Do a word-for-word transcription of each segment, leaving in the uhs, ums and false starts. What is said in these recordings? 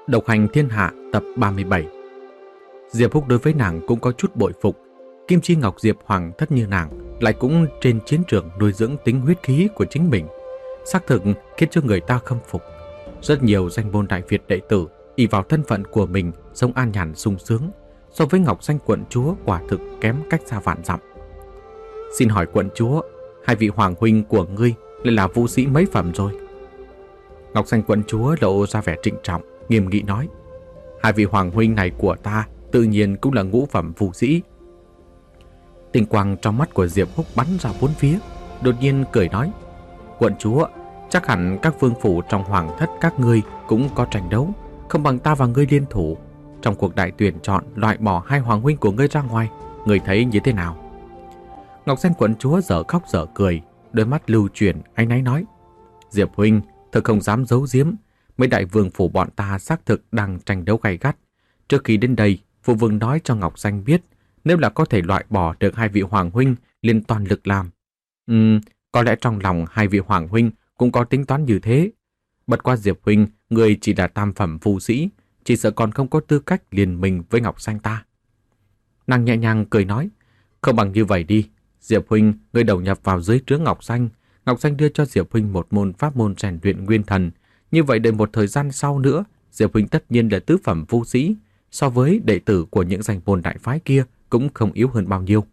Độc hành thiên hạ tập ba mươi bảy. Diệp Húc đối với nàng cũng có chút bội phục. Kim Chi Ngọc Diệp hoàng thất như nàng lại cũng trên chiến trường nuôi dưỡng tính huyết khí của chính mình, xác thực khiến cho người ta khâm phục. Rất nhiều danh môn đại Việt đệ tử ỷ vào thân phận của mình sống an nhàn sung sướng, so với Ngọc Danh quận chúa quả thực kém cách xa vạn dặm. Xin hỏi quận chúa, hai vị hoàng huynh của ngươi lại là vũ sĩ mấy phẩm rồi? Ngọc Danh quận chúa lộ ra vẻ trịnh trọng, nghiêm nghị nói: hai vị hoàng huynh này của ta tự nhiên cũng là ngũ phẩm vũ sĩ. Tinh quang trong mắt của Diệp Húc bắn ra bốn phía, đột nhiên cười nói: quận chúa, chắc hẳn các vương phủ trong hoàng thất các ngươi cũng có tranh đấu, không bằng ta và ngươi liên thủ trong cuộc đại tuyển chọn loại bỏ hai hoàng huynh của ngươi ra ngoài, ngươi thấy như thế nào? Ngọc Danh quận chúa dở khóc dở cười, đôi mắt lưu chuyển áy náy nói: Diệp huynh, thật không dám giấu giếm, mấy đại vương phủ bọn ta xác thực đang tranh đấu gay gắt. Trước khi đến đây, phụ vương nói cho Ngọc Danh biết, nếu là có thể loại bỏ được hai vị hoàng huynh, liền toàn lực làm. Ừm, có lẽ trong lòng hai vị hoàng huynh cũng có tính toán như thế. Bất qua Diệp huynh, người chỉ là tam phẩm vũ sĩ, chỉ sợ còn không có tư cách liên minh với Ngọc Danh ta. Nàng nhẹ nhàng cười nói: không bằng như vậy đi, Diệp huynh, người đầu nhập vào dưới trướng Ngọc Danh, Ngọc Danh đưa cho Diệp huynh một môn pháp môn rèn luyện nguyên thần. Như vậy đợi một thời gian sau nữa, Diệp huynh tất nhiên là tứ phẩm vũ sĩ, so với đệ tử của những danh môn đại phái kia cũng không yếu hơn bao nhiêu.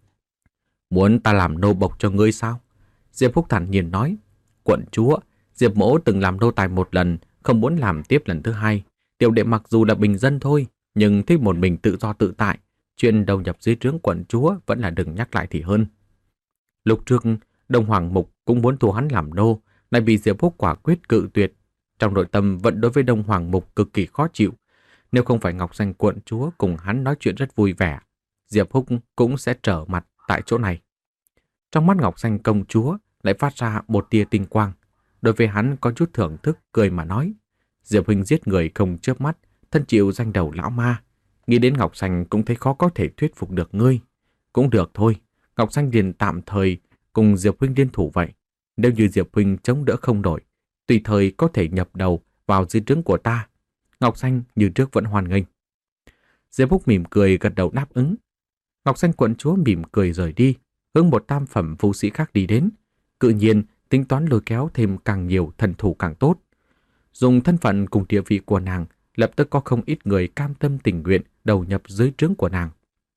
Muốn ta làm nô bộc cho ngươi sao? Diệp Húc thản nhiên nói: quận chúa, Diệp mỗ từng làm nô tài một lần, không muốn làm tiếp lần thứ hai. Tiểu đệ mặc dù là bình dân thôi, nhưng thích một mình tự do tự tại, chuyện đầu nhập dưới trướng quận chúa vẫn là đừng nhắc lại thì hơn. Lúc trước Đông Hoàng Mục cũng muốn thu hắn làm nô, lại bị Diệp Húc quả quyết cự tuyệt. Trong nội tâm vẫn đối với Đông Hoàng Mục cực kỳ khó chịu. Nếu không phải Ngọc Danh quận chúa cùng hắn nói chuyện rất vui vẻ, Diệp Húc cũng sẽ trở mặt tại chỗ này. Trong mắt Ngọc Danh công chúa lại phát ra một tia tinh quang. Đối với hắn có chút thưởng thức, cười mà nói: Diệp huynh giết người không chớp mắt, thân chịu danh đầu lão ma. Nghĩ đến Ngọc Danh cũng thấy khó có thể thuyết phục được ngươi. Cũng được thôi, Ngọc Danh liền tạm thời cùng Diệp huynh liên thủ vậy. Nếu như Diệp huynh chống đỡ không nổi, tùy thời có thể nhập đầu vào dưới trướng của ta. Ngọc Danh như trước vẫn hoan nghênh. Diệp Húc mỉm cười gật đầu đáp ứng. Ngọc Danh quận chúa mỉm cười rời đi, hướng một tam phẩm vũ sĩ khác đi đến. Tự nhiên tính toán lôi kéo thêm càng nhiều thần thủ càng tốt. Dùng thân phận cùng địa vị của nàng, lập tức có không ít người cam tâm tình nguyện đầu nhập dưới trướng của nàng.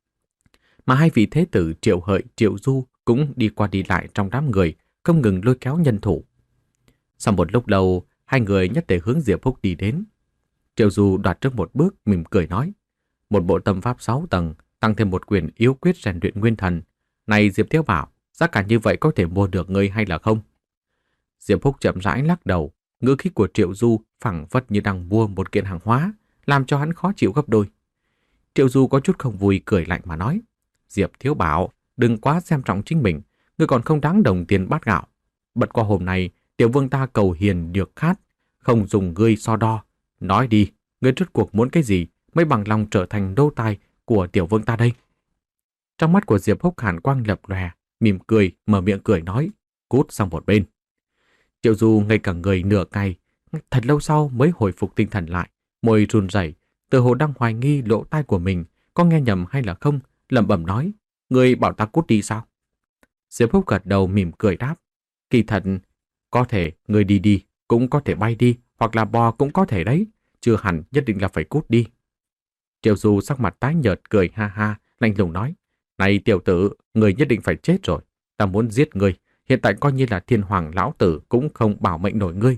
Mà hai vị thế tử Triệu Hợi, Triệu Du cũng đi qua đi lại trong đám người, không ngừng lôi kéo nhân thủ. Sau một lúc lâu, hai người nhất tề hướng Diệp Húc đi đến. Triệu Du đoạt trước một bước, mỉm cười nói: một bộ tâm pháp sáu tầng, tăng thêm một quyền yếu quyết rèn luyện nguyên thần. Này Diệp Thiếu Bảo, giá cả như vậy có thể mua được ngươi hay là không? Diệp Húc chậm rãi lắc đầu, ngữ khí của Triệu Du phảng phất như đang mua một kiện hàng hóa, làm cho hắn khó chịu gấp đôi. Triệu Du có chút không vui, cười lạnh mà nói: Diệp Thiếu Bảo, đừng quá xem trọng chính mình, ngươi còn không đáng đồng tiền bát gạo. Bật qua hôm nay, tiểu vương ta cầu hiền được khát, không dùng ngươi so đo. Nói đi, ngươi rốt cuộc muốn cái gì mới bằng lòng trở thành đô tài của tiểu vương ta đây? Trong mắt của Diệp Húc hàn quang lập lòe, mỉm cười, mở miệng cười nói: cút sang một bên. Triệu Du ngây cả người nửa ngày, thật lâu sau mới hồi phục tinh thần lại, môi run rẩy, tựa hồ đang hoài nghi lỗ tai của mình có nghe nhầm hay là không, lẩm bẩm nói: ngươi bảo ta cút đi sao? Diệp Húc gật đầu mỉm cười đáp: kỳ thật, có thể ngươi đi đi, cũng có thể bay đi, hoặc là bò cũng có thể đấy, chưa hẳn nhất định là phải cút đi. Triệu Du sắc mặt tái nhợt cười ha ha, lạnh lùng nói: này tiểu tử, người nhất định phải chết rồi. Ta muốn giết ngươi, hiện tại coi như là thiên hoàng lão tử cũng không bảo mệnh nổi ngươi.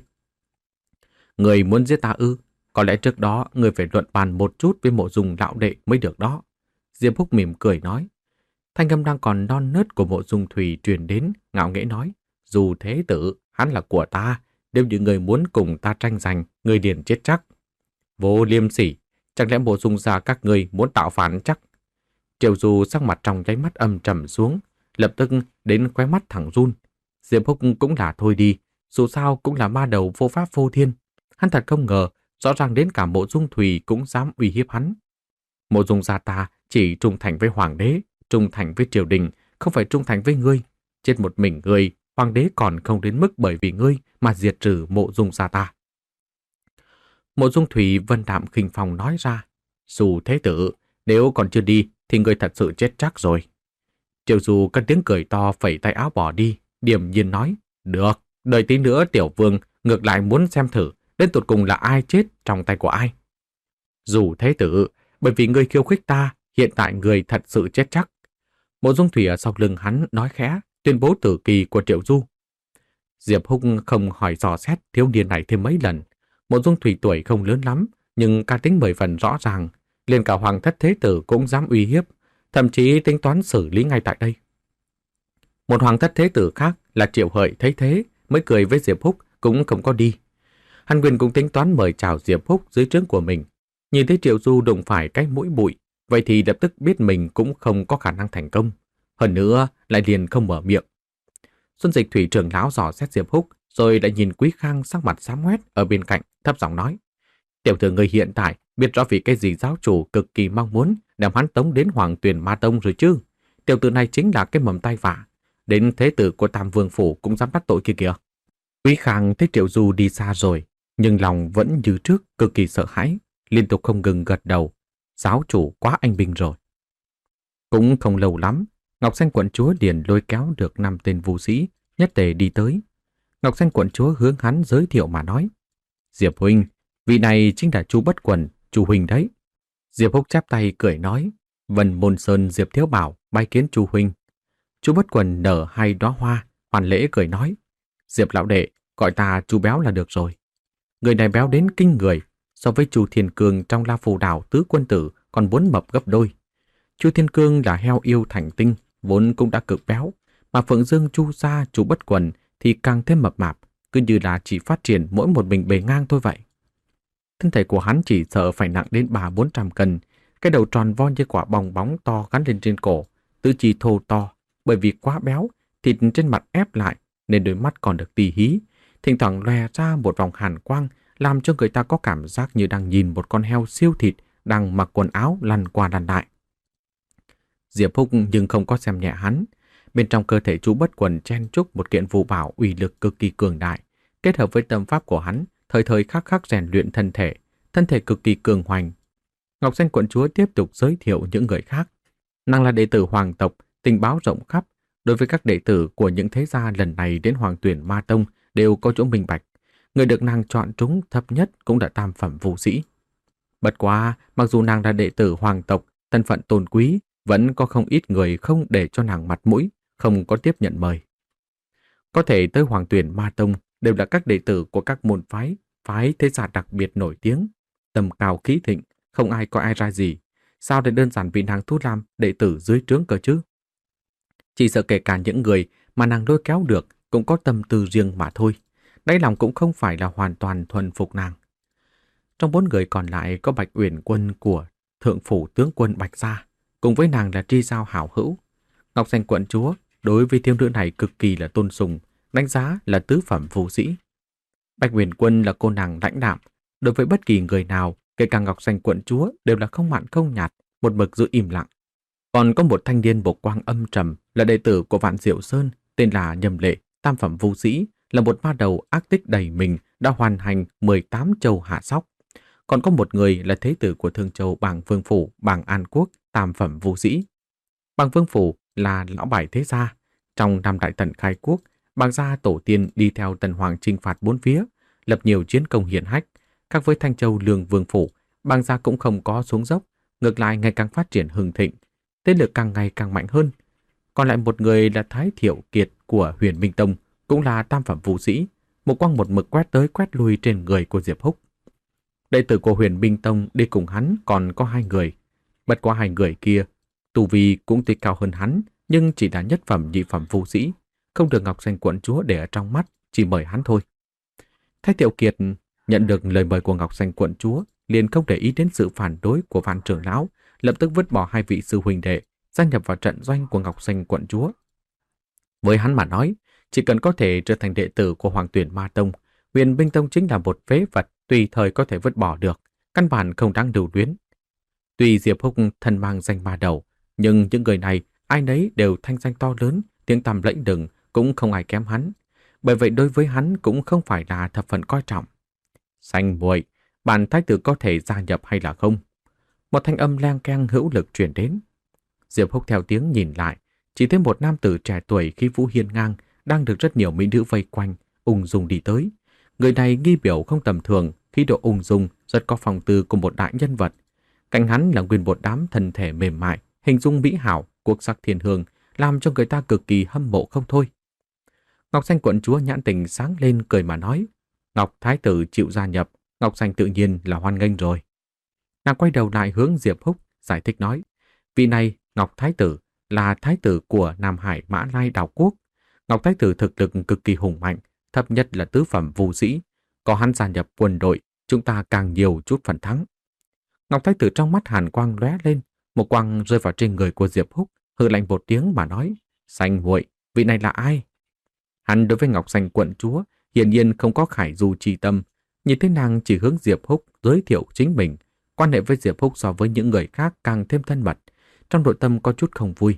Người muốn giết ta ư? Có lẽ trước đó người phải luận bàn một chút với Mộ Dung lão đệ mới được đó. Diệp Húc mỉm cười nói. Thanh âm đang còn non nớt của Mộ Dung Thùy truyền đến, ngạo nghễ nói: dù thế tử, hắn là của ta, nếu như người muốn cùng ta tranh giành, người liền chết chắc. Vô liêm sỉ, chẳng lẽ Mộ Dung gia các ngươi muốn tạo phản chắc? Triệu Du sắc mặt trong nháy mắt âm trầm xuống, lập tức đến khóe mắt thẳng run. Diệp Húc cũng là thôi đi, dù sao cũng là ma đầu vô pháp vô thiên. Hắn thật không ngờ, rõ ràng đến cả Mộ Dung Thùy cũng dám uy hiếp hắn. Mộ Dung gia ta chỉ trung thành với hoàng đế, trung thành với triều đình, không phải trung thành với ngươi. Chết một mình ngươi, hoàng đế còn không đến mức bởi vì ngươi mà diệt trừ Mộ Dung gia ta. Mộ Dung Thủy vân đạm khinh phong nói ra. Dù thế tử, nếu còn chưa đi thì người thật sự chết chắc rồi. Triệu Du cất tiếng cười to phẩy tay áo bỏ đi, điềm nhiên nói. Được, đợi tí nữa tiểu vương ngược lại muốn xem thử đến tột cùng là ai chết trong tay của ai. Dù thế tử, bởi vì người khiêu khích ta, hiện tại người thật sự chết chắc. Mộ Dung Thủy ở sau lưng hắn nói khẽ, tuyên bố tử kỳ của Triệu Du. Diệp Húc không hỏi dò xét thiếu niên này thêm mấy lần. Mộ Dung Thủy tuổi không lớn lắm, nhưng cá tính mười phần rõ ràng. Liền cả Hoàng thất thế tử cũng dám uy hiếp, thậm chí tính toán xử lý ngay tại đây. Một Hoàng thất thế tử khác là Triệu Hợi thấy thế, mới cười với Diệp Húc cũng không có đi. Hàn Quyền cũng tính toán mời chào Diệp Húc dưới trướng của mình. Nhìn thấy Triệu Du đụng phải cái mũi bụi, vậy thì lập tức biết mình cũng không có khả năng thành công. Hơn nữa lại liền không mở miệng. Xuân Dịch Thủy trưởng lão dò xét Diệp Húc, rồi lại nhìn Quý Khang sắc mặt xám ngoét ở bên cạnh, thấp giọng nói: Tiểu thư người hiện tại biết rõ vì cái gì giáo chủ cực kỳ mong muốn đem hắn tống đến Hoàng Tuyền Ma Tông rồi chứ? Tiểu tử này chính là cái mầm tai vạ, đến thế tử của Tam Vương phủ cũng dám bắt tội kia kìa. Quý Khang thấy Triệu Du đi xa rồi, nhưng lòng vẫn như trước cực kỳ sợ hãi, liên tục không ngừng gật đầu. Giáo chủ quá anh minh rồi. Cũng không lâu lắm, Ngọc Xanh quận chúa liền lôi kéo được năm tên vũ sĩ, nhất tề đi tới. Ngọc Xanh quận chúa hướng hắn giới thiệu mà nói: Diệp huynh, vị này chính là Chu Bất Quần, Chu huynh đấy. Diệp Húc chắp tay cười nói: Vân Môn Sơn Diệp Thiếu Bảo bái kiến Chu huynh. Chu Bất Quần nở hai đóa hoa, hoàn lễ cười nói: Diệp lão đệ, gọi ta Chu béo là được rồi. Người này béo đến kinh người, so với Chu Thiên Cương trong La Phù Đảo tứ quân tử còn muốn mập gấp đôi. Chu Thiên Cương là heo yêu thành tinh, vốn cũng đã cực béo, mà Phượng Dương Chu gia Chu Bất Quần thì càng thêm mập mạp, cứ như là chỉ phát triển mỗi một mình bề ngang thôi vậy. Thân thể của hắn chỉ sợ phải nặng đến ba bốn trăm cân, cái đầu tròn vo như quả bong bóng to gắn lên trên cổ, tứ chi thô to, bởi vì quá béo, thịt trên mặt ép lại nên đôi mắt còn được tì hí, thỉnh thoảng lòe ra một vòng hàn quang, làm cho người ta có cảm giác như đang nhìn một con heo siêu thịt đang mặc quần áo lăn qua lăn lại. Diệp Húc nhưng không có xem nhẹ hắn. Bên trong cơ thể Chu Bất Quần chen chúc một kiện phù bảo uy lực cực kỳ cường đại, kết hợp với tâm pháp của hắn, thời thời khắc khắc rèn luyện thân thể, thân thể cực kỳ cường hoành. Ngọc Xanh quận chúa tiếp tục giới thiệu những người khác. Nàng là đệ tử hoàng tộc, tình báo rộng khắp, đối với các đệ tử của những thế gia lần này đến Hoàng Tuyển Ma Tông đều có chỗ minh bạch. Người được nàng chọn trúng thấp nhất cũng là tam phẩm vũ sĩ. Bất quá, mặc dù nàng là đệ tử hoàng tộc, thân phận tôn quý, vẫn có không ít người không để cho nàng mặt mũi, không có tiếp nhận mời. Có thể tới Hoàng Tuyển Ma Tông đều là các đệ tử của các môn phái, phái thế gia đặc biệt nổi tiếng, tầm cao khí thịnh, không ai coi ai ra gì. Sao để đơn giản bị nàng thu làm đệ tử dưới trướng cơ chứ? Chỉ sợ kể cả những người mà nàng lôi kéo được cũng có tâm tư riêng mà thôi. Đáy lòng cũng không phải là hoàn toàn thuần phục nàng. Trong bốn người còn lại có Bạch Uyển Quân của Thượng Phủ Tướng Quân Bạch Gia, cùng với nàng là tri giao hảo hữu. Ngọc Xanh quận chúa đối với thiếu nữ này cực kỳ là tôn sùng, đánh giá là tứ phẩm vũ sĩ. Bạch Uyển Quân là cô nàng lãnh đạm, đối với bất kỳ người nào, kể cả Ngọc Xanh quận chúa đều là không mặn không nhạt, một mực giữ im lặng. Còn có một thanh niên bộc quang âm trầm là đệ tử của Vạn Diệu Sơn, tên là Nhầm Lệ, tam phẩm vũ sĩ, là một ma đầu ác tích đầy mình, đã hoàn thành mười tám châu hạ sóc. Còn có một người là thế tử của Thương Châu Bàng Vương Phủ, Bàng An Quốc, tam phẩm vũ sĩ. Bàng Vương Phủ là lão bài thế gia. Trong năm đại tần khai quốc, Bàng gia tổ tiên đi theo Tần Hoàng chinh phạt bốn phía, lập nhiều chiến công hiển hách. Khác với Thanh Châu Lương Vương Phủ, Bàng gia cũng không có xuống dốc, ngược lại ngày càng phát triển hưng thịnh, thế lực càng ngày càng mạnh hơn. Còn lại một người là Thái Thiệu Kiệt của Huyền Minh Tông, cũng là tam phẩm vũ sĩ, một quang một mực quét tới quét lui trên người của Diệp Húc. Đệ tử của Huyền Minh Tông đi cùng hắn còn có hai người. Bất quá hai người kia, tu vi cũng tuy cao hơn hắn, nhưng chỉ là nhất phẩm nhị phẩm vũ sĩ, không được Ngọc Xanh quận chúa để ở trong mắt, chỉ mời hắn thôi. Thái Thiệu Kiệt nhận được lời mời của Ngọc Xanh quận chúa, liền không để ý đến sự phản đối của Vạn trưởng lão, lập tức vứt bỏ hai vị sư huynh đệ, gia nhập vào trận doanh của Ngọc Xanh quận chúa. Với hắn mà nói, chỉ cần có thể trở thành đệ tử của Hoàng Tuyển Ma Tông, Huyền Minh Tông chính là một phế vật tùy thời có thể vứt bỏ được, căn bản không đáng lưu luyến. Tuy Diệp Húc thân mang danh ma đầu, nhưng những người này ai nấy đều thanh danh to lớn, tiếng tăm lẫy lừng, cũng không ai kém hắn. Bởi vậy đối với hắn cũng không phải là thập phần coi trọng. Xanh muội, bản thái tử có thể gia nhập hay là không? Một thanh âm leng keng hữu lực truyền đến. Diệp Húc theo tiếng nhìn lại, chỉ thấy một nam tử trẻ tuổi khí vũ hiên ngang đang được rất nhiều mỹ nữ vây quanh, ung dung đi tới. Người này nghi biểu không tầm thường, khí độ ung dung, rất có phong tư của một đại nhân vật. Cạnh hắn là nguyên một đám thân thể mềm mại, hình dung mỹ hảo, quốc sắc thiên hương, làm cho người ta cực kỳ hâm mộ không thôi. Ngọc Xanh quận chúa nhãn tình sáng lên cười mà nói, Ngọc Thái tử chịu gia nhập, Ngọc Xanh tự nhiên là hoan nghênh rồi. Nàng quay đầu lại hướng Diệp Húc, giải thích nói, vị này Ngọc Thái tử là thái tử của Nam Hải Mã Lai đảo quốc. Ngọc Thái tử thực lực cực kỳ hùng mạnh, thấp nhất là tứ phẩm vũ sĩ. Có hắn gia nhập quân đội, chúng ta càng nhiều chút phần thắng. Ngọc Thái tử trong mắt hàn quang lóe lên, một quang rơi vào trên người của Diệp Húc, hừ lạnh một tiếng mà nói, Xanh muội, vị này là ai? Hắn đối với Ngọc Xanh quận chúa hiển nhiên không có khải du chi tâm, nhìn thấy nàng chỉ hướng Diệp Húc giới thiệu chính mình, quan hệ với Diệp Húc so với những người khác càng thêm thân mật, trong nội tâm có chút không vui.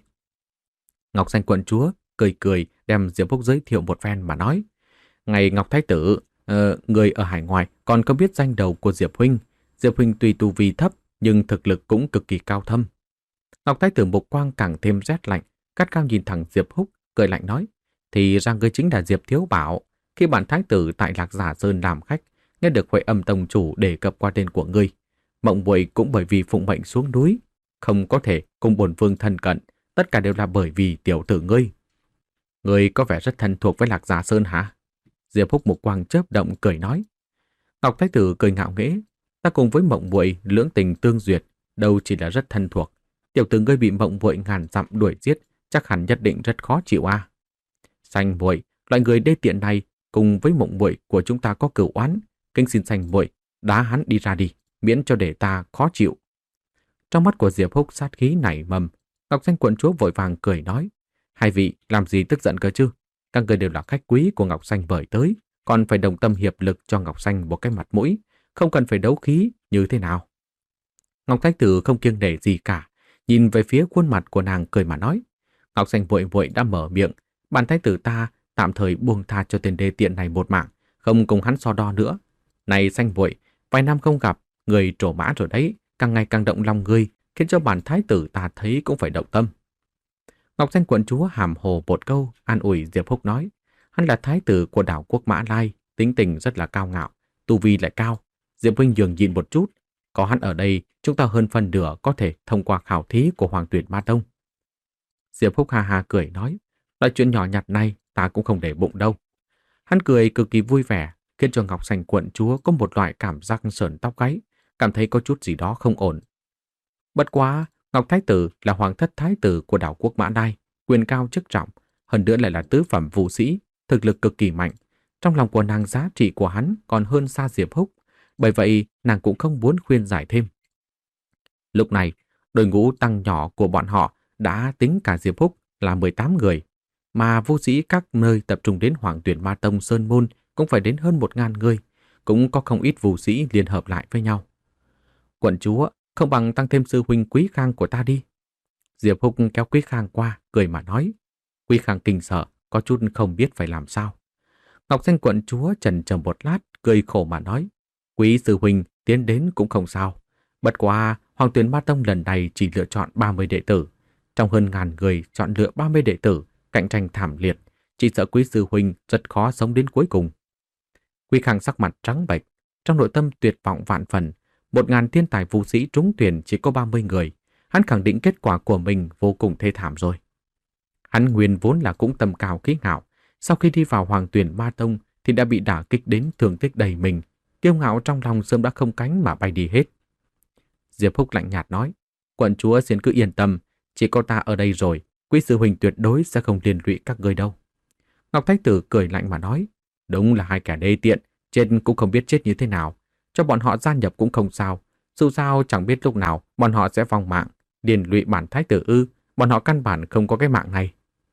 Ngọc Xanh quận chúa cười cười đem Diệp Húc giới thiệu một phen mà nói, ngày Ngọc Thái tử, uh, người ở hải ngoại còn có biết danh đầu của Diệp huynh. Diệp huynh tuy tu vi thấp nhưng thực lực cũng cực kỳ cao thâm. Ngọc Thái tử mục quang càng thêm rét lạnh, cắt cao nhìn thẳng Diệp Húc, cười lạnh nói, thì ra ngươi chính là Diệp Thiếu Bảo. Khi bản thái tử tại Lạc Giả Sơn làm khách, nghe được Huệ Âm tông chủ đề cập qua tên của ngươi. Mộng muội cũng bởi vì phụng mệnh xuống núi, không có thể cùng bổn vương thân cận, tất cả đều là bởi vì tiểu tử ngươi. Ngươi có vẻ rất thân thuộc với Lạc Giả Sơn hả? Diệp Húc mục quang chớp động cười nói. Ngọc Thái tử cười ngạo nghễ, ta cùng với mộng muội lưỡng tình tương duyệt, đâu chỉ là rất thân thuộc. Tiểu tử ngươi bị mộng muội ngàn dặm đuổi giết, chắc hẳn nhất định rất khó chịu à? Xanh muội, loại người đê tiện này cùng với mộng muội của chúng ta có cửu oán, kính xin xanh muội đá hắn đi ra đi, miễn cho để ta khó chịu. Trong mắt của Diệp Húc sát khí nảy mầm, Ngọc Xanh quận chúa vội vàng cười nói, hai vị làm gì tức giận cơ chứ? Các người đều là khách quý của Ngọc Xanh mời tới, còn phải đồng tâm hiệp lực cho Ngọc Xanh một cái mặt mũi, không cần phải đấu khí như thế nào. Ngọc Thái tử không kiêng nể gì cả, nhìn về phía khuôn mặt của nàng cười mà nói, Ngọc Xanh vội vội đã mở miệng, bản thái tử ta tạm thời buông tha cho tên đê tiện này một mạng, không cùng hắn so đo nữa. Này Xanh vội, vài năm không gặp, người trổ mã rồi đấy, càng ngày càng động lòng ngươi, khiến cho bản thái tử ta thấy cũng phải động tâm. Ngọc Xanh quận chúa hàm hồ một câu, an ủi Diệp Húc nói, hắn là thái tử của đảo quốc Mã Lai, tính tình rất là cao ngạo, tu vi lại cao. Diệp huynh nhường nhịn một chút, có hắn ở đây, chúng ta hơn phần nửa có thể thông qua khảo thí của Hoàng Tuyển Ma Tông. Diệp Húc ha ha cười nói, loại chuyện nhỏ nhặt này ta cũng không để bụng đâu. Hắn cười cực kỳ vui vẻ, khiến cho Ngọc Xanh quận chúa có một loại cảm giác sởn tóc gáy, cảm thấy có chút gì đó không ổn. Bất quá, Ngọc Thái tử là hoàng thất thái tử của đảo quốc Mã Lai, quyền cao chức trọng, hơn nữa lại là tứ phẩm vũ sĩ, thực lực cực kỳ mạnh. Trong lòng của nàng giá trị của hắn còn hơn xa Diệp Húc, bởi vậy nàng cũng không muốn khuyên giải thêm. Lúc này, đội ngũ tăng nhỏ của bọn họ đã tính cả Diệp Húc là mười tám người, mà vũ sĩ các nơi tập trung đến Hoàng Tuyển Ma Tông Sơn Môn cũng phải đến hơn một ngàn người, cũng có không ít vũ sĩ liên hợp lại với nhau. Quận chúa, không bằng tăng thêm sư huynh Quý Khang của ta đi. Diệp Húc kéo Quý Khang qua, cười mà nói. Quý Khang kinh sợ, có chút không biết phải làm sao. Ngọc Xanh quận chúa chần chờ một lát, cười khổ mà nói. Quý sư huynh tiến đến cũng không sao. Bất quá, Hoàng Tuyển Ma Tông lần này chỉ lựa chọn ba mươi đệ tử. Trong hơn ngàn người chọn lựa ba mươi đệ tử, cạnh tranh thảm liệt. Chỉ sợ Quý sư huynh rất khó sống đến cuối cùng. Quý Khang sắc mặt trắng bệch, trong nội tâm tuyệt vọng vạn phần. Một ngàn thiên tài vũ sĩ trúng tuyển chỉ có ba mươi người. Hắn khẳng định kết quả của mình vô cùng thê thảm rồi. Hắn nguyên vốn là cũng tầm cao khí ngạo. Sau khi đi vào Hoàng Tuyển Ma Tông thì đã bị đả kích đến thương tích đầy mình. Kiêu ngạo trong lòng sớm đã không cánh mà bay đi hết. Diệp Húc lạnh nhạt nói, quận chúa xin cứ yên tâm, chỉ có ta ở đây rồi, Quý sư huynh tuyệt đối sẽ không liên lụy các ngươi đâu. Ngọc Thái tử cười lạnh mà nói, đúng là hai kẻ đê tiện, chết cũng không biết chết như thế nào, cho bọn họ gia nhập cũng không sao, dù sao chẳng biết lúc nào bọn họ sẽ vong mạng, liên lụy bản thái tử ư, bọn họ căn bản không có cái mạng này.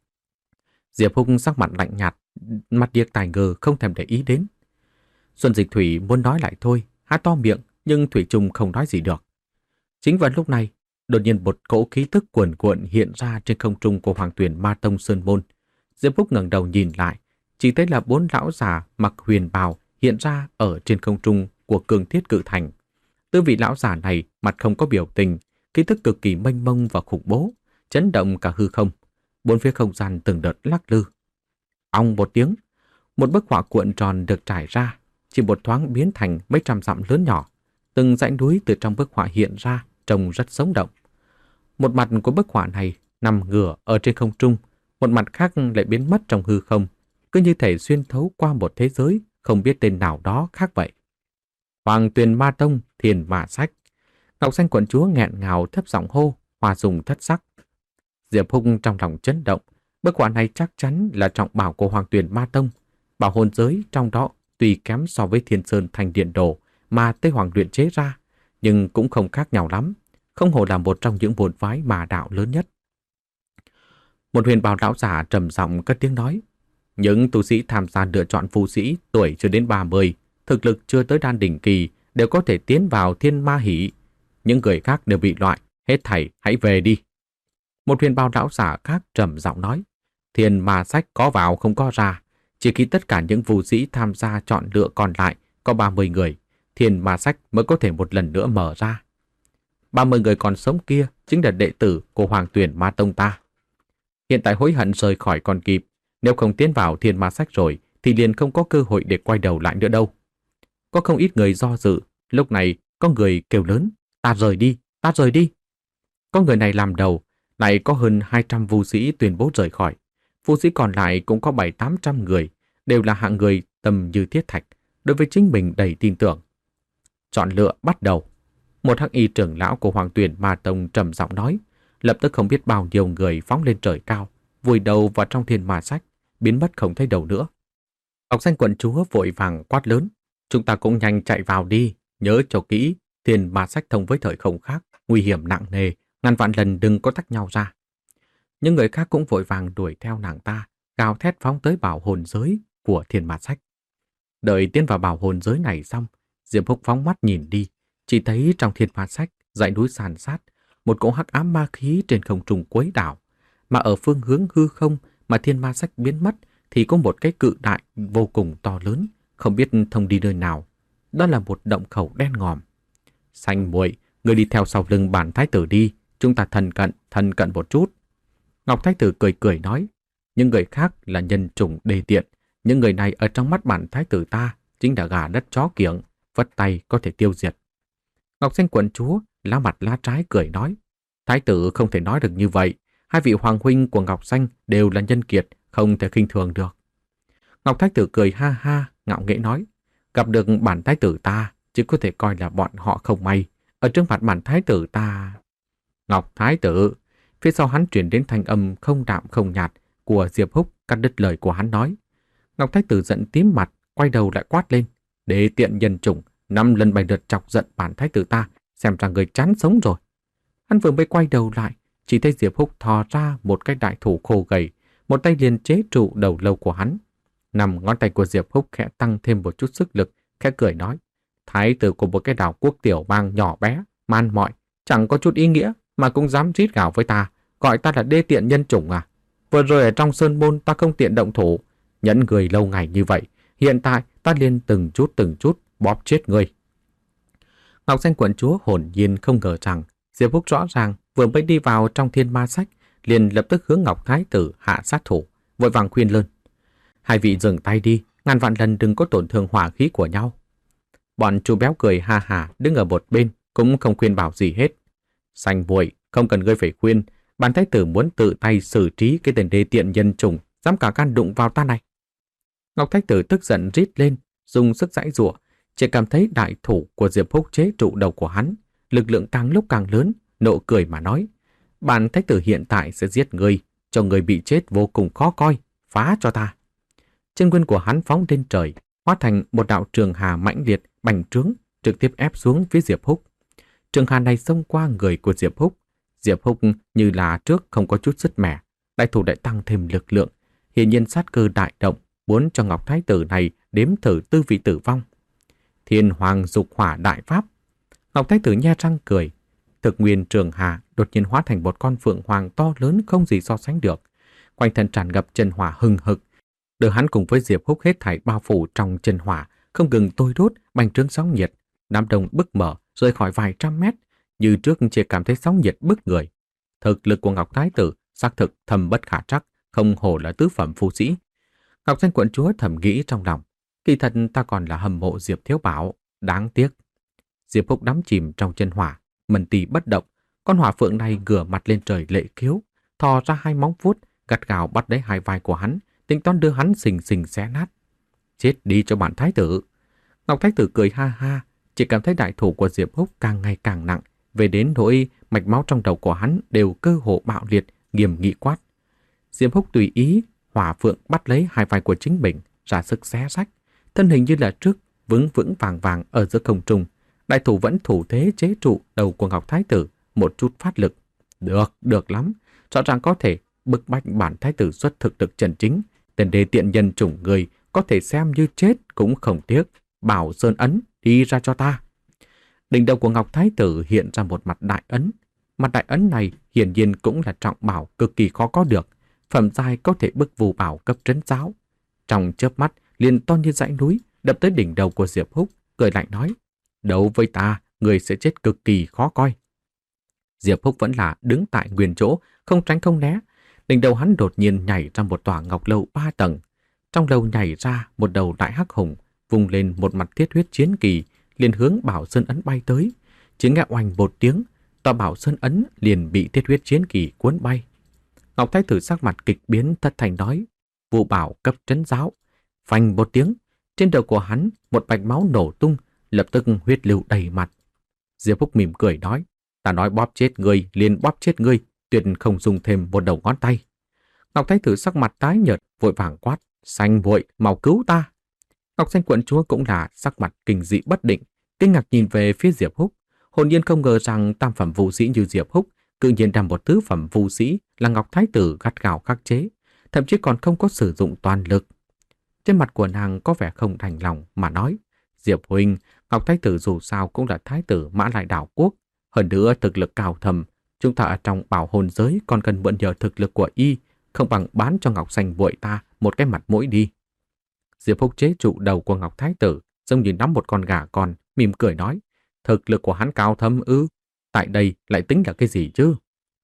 Diệp Húc sắc mặt lạnh nhạt, mặt điếc tài ngờ không thèm để ý đến. Xuân Dịch Thủy muốn nói lại thôi, há to miệng nhưng Thủy Trung không nói gì được. Chính vào lúc này, đột nhiên một cỗ khí tức cuồn cuộn hiện ra trên không trung của Hoàng Tuyển Ma Tông Sơn Môn. Diệp Húc ngẩng đầu nhìn lại, chỉ thấy là bốn lão già mặc huyền bào hiện ra ở trên không trung của cường thiết cự thành. Tư vị lão giả này mặt không có biểu tình, khí tức cực kỳ mênh mông và khủng bố, chấn động cả hư không. Bốn phía không gian từng đợt lắc lư. Ong một tiếng, một bức họa cuộn tròn được trải ra, chỉ một thoáng biến thành mấy trăm dặm lớn nhỏ. Từng dãy núi từ trong bức họa hiện ra, trông rất sống động. Một mặt của bức họa này nằm ngửa ở trên không trung, một mặt khác lại biến mất trong hư không, cứ như thể xuyên thấu qua một thế giới không biết tên nào đó khác vậy. Hoàng Tuyền Ma Tông, Thiền Ma Sách. Ngọc Xanh quận chúa nghẹn ngào thấp giọng hô, hòa dùng thất sắc. Diệp Húc trong lòng chấn động, bức họa này chắc chắn là trọng bảo của Hoàng Tuyền Ma Tông. Bảo hồn giới trong đó tuy kém so với Thiên Sơn Thành Điện Đồ mà Tây Hoàng luyện chế ra, nhưng cũng không khác nhau lắm, không hổ là một trong những môn phái mà đạo lớn nhất. Một huyền bào lão giả trầm giọng cất tiếng nói, những tu sĩ tham gia lựa chọn phù sĩ tuổi chưa đến ba mươi, thực lực chưa tới đan đỉnh kỳ đều có thể tiến vào Thiên Ma Hỷ. Những người khác đều bị loại, hết thảy hãy về đi. Một huyền bào lão giả khác trầm giọng nói, Thiên Ma Sách có vào không có ra, chỉ khi tất cả những phù sĩ tham gia chọn lựa còn lại có ba mươi người, Thiên Ma Sách mới có thể một lần nữa mở ra. ba mươi người còn sống kia chính là đệ tử của Hoàng Tuyền Ma Tông ta. Hiện tại hối hận rời khỏi còn kịp, nếu không tiến vào Thiên Ma Sách rồi thì liền không có cơ hội để quay đầu lại nữa đâu. Có không ít người do dự, lúc này có người kêu lớn, ta rời đi, ta rời đi. Có người này làm đầu, lại có hơn hai trăm phù sĩ tuyên bố rời khỏi. Phù sĩ còn lại cũng có bảy tám trăm người, đều là hạng người tầm như thiết thạch, đối với chính mình đầy tin tưởng. Chọn lựa bắt đầu. Một hắc y trưởng lão của Hoàng Tuyền Ma Tông trầm giọng nói, lập tức không biết bao nhiêu người phóng lên trời cao, vùi đầu vào trong Thiên Ma Sách, biến mất không thấy đầu nữa. Ngọc Xanh quận chúa vội vàng quát lớn, chúng ta cũng nhanh chạy vào đi, nhớ cho kỹ, Thiên Ma Sách thông với thời không khác, nguy hiểm nặng nề, ngàn vạn lần đừng có tách nhau ra. Những người khác cũng vội vàng đuổi theo nàng ta, gào thét phóng tới bảo hồn giới của Thiên Ma Sách. Đợi tiến vào bảo hồn giới này xong, Diệp Húc phóng mắt nhìn đi, chỉ thấy trong Thiên Ma Sách dãy núi san sát, một cỗ hắc ám ma khí trên không trung quấy đảo, mà ở phương hướng hư không mà Thiên Ma Sách biến mất thì có một cái cự đại vô cùng to lớn, không biết thông đi nơi nào. Đó là một động khẩu đen ngòm. Xanh muội, người đi theo sau lưng bản thái tử đi, chúng ta thân cận, thân cận một chút. Ngọc Thái tử cười cười nói, những người khác là nhân chủng đề tiện, những người này ở trong mắt bản thái tử ta chính là gà đất chó kiểng, vất tay có thể tiêu diệt. Ngọc Xanh quận chúa lá mặt lá trái cười nói, thái tử không thể nói được như vậy, hai vị hoàng huynh của Ngọc Xanh đều là nhân kiệt, không thể khinh thường được. Ngọc Thái tử cười ha ha, ngạo nghễ nói, gặp được bản thái tử ta, chứ có thể coi là bọn họ không may, ở trước mặt bản thái tử ta. Ngọc Thái tử, phía sau hắn truyền đến thanh âm không đạm không nhạt của Diệp Húc cắt đứt lời của hắn nói. Ngọc Thái tử giận tím mặt, quay đầu lại quát lên, để tiện nhân chủng, năm lần bảy lượt chọc giận bản thái tử ta, xem ra người chán sống rồi. Hắn vừa mới quay đầu lại, chỉ thấy Diệp Húc thò ra một cái đại thủ khô gầy, một tay liền chế trụ đầu lâu của hắn. Nằm ngón tay của Diệp Húc khẽ tăng thêm một chút sức lực, khẽ cười nói, thái tử của một cái đảo quốc tiểu bang nhỏ bé, man mọi, chẳng có chút ý nghĩa mà cũng dám rít gào với ta, gọi ta là đê tiện nhân chủng à? Vừa rồi ở trong sơn môn ta không tiện động thủ, nhẫn người lâu ngày như vậy, hiện tại ta liền từng chút từng chút bóp chết người. Ngọc Xanh quận chúa hồn nhiên không ngờ rằng Diệp Húc rõ ràng vừa mới đi vào trong Thiên Ma Sách, liền lập tức hướng Ngọc Thái tử hạ sát thủ, vội vàng khuyên lơn. Hai vị dừng tay đi, ngàn vạn lần đừng có tổn thương hỏa khí của nhau. Bọn chú béo cười ha hà đứng ở một bên, cũng không khuyên bảo gì hết. Xanh vội, không cần ngươi phải khuyên, bản thái tử muốn tự tay xử trí cái tên đê tiện nhân chủng, dám cả gan đụng vào ta này. Ngọc Thái tử tức giận rít lên, dùng sức giãy giụa, chỉ cảm thấy đại thủ của Diệp Húc chế trụ đầu của hắn, lực lượng càng lúc càng lớn, nộ cười mà nói, bản thái tử hiện tại sẽ giết ngươi, cho người bị chết vô cùng khó coi, phá cho ta. Chân nguyên của hắn phóng lên trời, hóa thành một đạo trường hà mãnh liệt, bành trướng, trực tiếp ép xuống phía Diệp Húc. Trường hà này xông qua người của Diệp Húc. Diệp Húc như là trước không có chút sứt mẻ, đại thủ lại tăng thêm lực lượng, hiển nhiên sát cơ đại động, muốn cho Ngọc Thái tử này đếm thử tư vị tử vong. Thiên Hoàng dục hỏa đại pháp. Ngọc Thái tử nhe răng cười, thực nguyên trường hà đột nhiên hóa thành một con phượng hoàng to lớn không gì so sánh được, quanh thân tràn ngập chân hỏa hừng hực, đưa hắn cùng với Diệp Húc hết thảy bao phủ trong chân hỏa, không ngừng tôi đốt, bành trướng sóng nhiệt. Đám đông bức mở rời khỏi vài trăm mét, như trước chỉ cảm thấy sóng nhiệt bức người. Thực lực của Ngọc Thái Tử xác thực thâm bất khả trắc, không hổ là tứ phẩm phu sĩ. Ngọc Xanh quận chúa thầm nghĩ trong lòng, kỳ thật ta còn là hâm mộ Diệp Thiếu Bảo, đáng tiếc. Diệp Húc đắm chìm trong chân hỏa, Mân Tì bất động, con hỏa phượng này ngửa mặt lên trời lệ khiếu, thò ra hai móng vuốt, gắt gào bắt lấy hai vai của hắn, tính toán đưa hắn xình xình xé nát. Chết đi cho bản thái tử. Ngọc Thái Tử cười ha ha, chỉ cảm thấy đại thủ của Diệp Húc càng ngày càng nặng, về đến nỗi mạch máu trong đầu của hắn đều cơ hồ bạo liệt, nghiêm nghị quát. Diệp Húc tùy ý, hỏa phượng bắt lấy hai vai của chính mình, ra sức xé rách, thân hình như là trước vững vững vàng vàng ở giữa không trung. Đại thủ vẫn thủ thế chế trụ đầu của Ngọc Thái Tử, một chút phát lực. Được, được lắm, rõ ràng có thể bức bách bản thái tử xuất thực lực chân chính. Tên đế tiện nhân chủng người có thể xem như chết cũng không tiếc. Bảo Sơn ấn đi ra cho ta. Đỉnh đầu của Ngọc Thái Tử hiện ra một mặt đại ấn. Mặt đại ấn này hiển nhiên cũng là trọng bảo cực kỳ khó có được. Phẩm giai có thể bức vù bảo cấp trấn giáo. Trong chớp mắt liền to như dãy núi, đập tới đỉnh đầu của Diệp Húc, cười lạnh nói: đấu với ta, người sẽ chết cực kỳ khó coi. Diệp Húc vẫn là đứng tại nguyên chỗ, không tránh không né. Đỉnh đầu hắn đột nhiên nhảy ra một tòa ngọc lâu ba tầng. Trong lâu nhảy ra một đầu đại hắc hùng, vùng lên một mặt thiết huyết chiến kỳ, liền hướng Bảo Sơn ấn bay tới. Chỉ nghe oanh một tiếng, tòa Bảo Sơn ấn liền bị thiết huyết chiến kỳ cuốn bay. Ngọc Thái Tử sắc mặt kịch biến, thất thành nói: vụ bảo cấp trấn giáo. Phanh một tiếng, trên đầu của hắn một bạch máu nổ tung, lập tức huyết lưu đầy mặt. Diệp Húc mỉm cười nói: ta nói bóp chết ngươi liền bóp chết ngươi, tuyệt không dùng thêm một đầu ngón tay. Ngọc Thái Tử sắc mặt tái nhợt, vội vàng quát: xanh vội, mau cứu ta. Ngọc Xanh quận chúa cũng là sắc mặt kinh dị bất định, kinh ngạc nhìn về phía Diệp Húc, hồn nhiên không ngờ rằng tam phẩm vũ sĩ như Diệp Húc tự nhiên đem một tứ phẩm vũ sĩ là Ngọc Thái Tử gắt gao khắc chế, thậm chí còn không có sử dụng toàn lực. Trên mặt của nàng có vẻ không đành lòng mà nói: Diệp huynh, Ngọc Thái Tử dù sao cũng là thái tử Mã Lại đảo quốc, hơn nữa thực lực cao thầm, chúng ta ở trong bảo hồn giới còn cần mượn nhờ thực lực của y, không bằng bán cho Ngọc Xanh vội ta một cái mặt mũi đi. Diệp Húc chế trụ đầu của Ngọc Thái Tử, giống như nắm một con gà con, mỉm cười nói: thực lực của hắn cao thâm ư? Tại đây lại tính là cái gì chứ?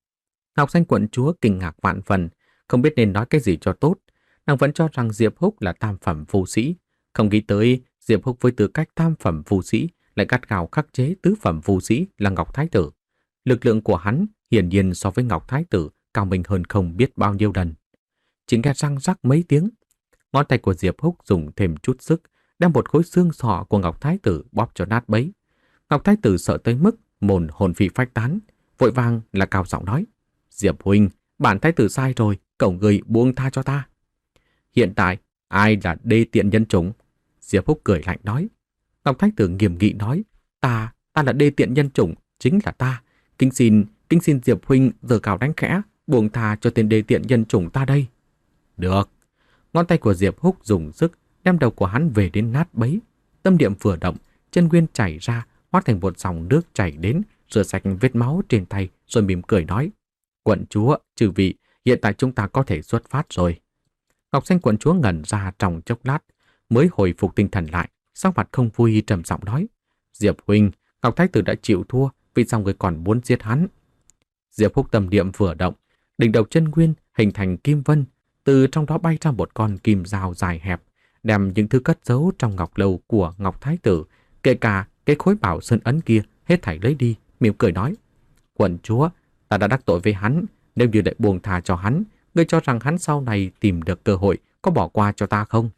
Ngọc Xanh quận chúa kinh ngạc vạn phần, không biết nên nói cái gì cho tốt. Nàng vẫn cho rằng Diệp Húc là tam phẩm phù sĩ, không nghĩ tới Diệp Húc với tư cách tam phẩm phù sĩ lại gắt gao khắc chế tứ phẩm phù sĩ là Ngọc Thái Tử. Lực lượng của hắn hiển nhiên so với Ngọc Thái Tử cao minh hơn không biết bao nhiêu lần. Chỉ nghe răng rắc mấy tiếng, ngón tay của Diệp Húc dùng thêm chút sức, đem một khối xương sọ của Ngọc Thái Tử bóp cho nát bấy. Ngọc Thái Tử sợ tới mức mồn hồn phi phách tán, vội vàng là cao giọng nói: Diệp huynh, bản thái tử sai rồi, cậu người buông tha cho ta. Hiện tại ai là đê tiện nhân chủng? Diệp Húc cười lạnh nói. Ngọc Thái Tử nghiêm nghị nói: Ta, ta là đê tiện nhân chủng, chính là ta. Kính xin, kính xin Diệp huynh giơ cao đánh khẽ, buông tha cho tên đê tiện nhân chủng ta đây. Được. Ngón tay của Diệp Húc dùng sức đem đầu của hắn về đến nát bấy. Tâm niệm vừa động, chân nguyên chảy ra, hóa thành một dòng nước chảy đến, rửa sạch vết máu trên tay, rồi mỉm cười nói: Quận chúa, chư vị, hiện tại chúng ta có thể xuất phát rồi. Ngọc Xanh quận chúa ngẩn ra trong chốc lát, mới hồi phục tinh thần lại, sắc mặt không vui trầm giọng nói: Diệp huynh, Ngọc Thái Tử đã chịu thua, vì sao người còn muốn giết hắn? Diệp Húc tâm niệm vừa động, đỉnh đầu chân nguyên hình thành kim vân, từ trong đó bay ra một con kim dao dài hẹp, đem những thứ cất giấu trong ngọc lâu của Ngọc Thái Tử, kể cả cái khối bảo sơn ấn kia, hết thảy lấy đi, mỉm cười nói: Quận chúa, ta đã đắc tội với hắn, nếu như lại buông tha cho hắn, ngươi cho rằng hắn sau này tìm được cơ hội có bỏ qua cho ta không?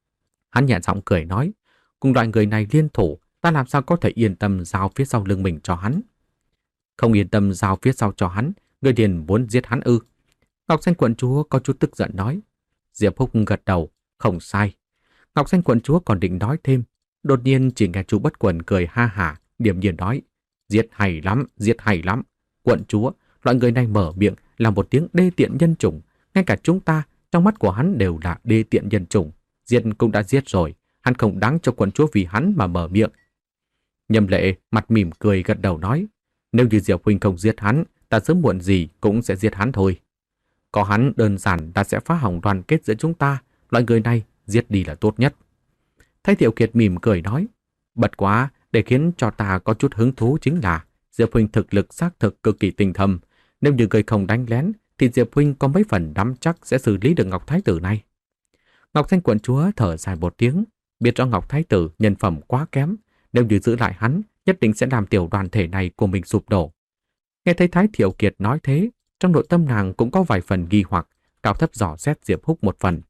Hắn nhẹ giọng cười nói: Cùng loại người này liên thủ, ta làm sao có thể yên tâm giao phía sau lưng mình cho hắn? Không yên tâm giao phía sau cho hắn, ngươi liền muốn giết hắn ư? Ngọc Xanh quận chúa có chút tức giận nói. Diệp Húc gật đầu, không sai. Ngọc Xanh quận chúa còn định nói thêm, đột nhiên chỉ nghe chú Bất Quần cười ha hả, điềm nhiên nói: Giết hay lắm, giết hay lắm. Quận chúa, loại người này mở miệng là một tiếng đê tiện nhân chủng, ngay cả chúng ta trong mắt của hắn đều là đê tiện nhân chủng. Giết cũng đã giết rồi, hắn không đáng cho quận chúa vì hắn mà mở miệng. Nhâm Lệ mặt mỉm cười gật đầu nói: Nếu như Diệp huynh không giết hắn, ta sớm muộn gì cũng sẽ giết hắn thôi. Có hắn đơn giản ta sẽ phá hỏng đoàn kết giữa chúng ta, loại người này giết đi là tốt nhất. Thái Tiểu Kiệt mỉm cười nói, bật quá, để khiến cho ta có chút hứng thú chính là Diệp huynh thực lực xác thực cực kỳ tinh thâm. Nếu như người không đánh lén, thì Diệp huynh có mấy phần nắm chắc sẽ xử lý được Ngọc Thái Tử này. Ngọc Thanh quận chúa thở dài một tiếng, biết rõ Ngọc Thái Tử nhân phẩm quá kém, nếu như giữ lại hắn, nhất định sẽ làm tiểu đoàn thể này của mình sụp đổ. Nghe thấy Thái Thiệu Kiệt nói thế, trong nội tâm nàng cũng có vài phần nghi hoặc, cao thấp dò xét Diệp Húc một phần.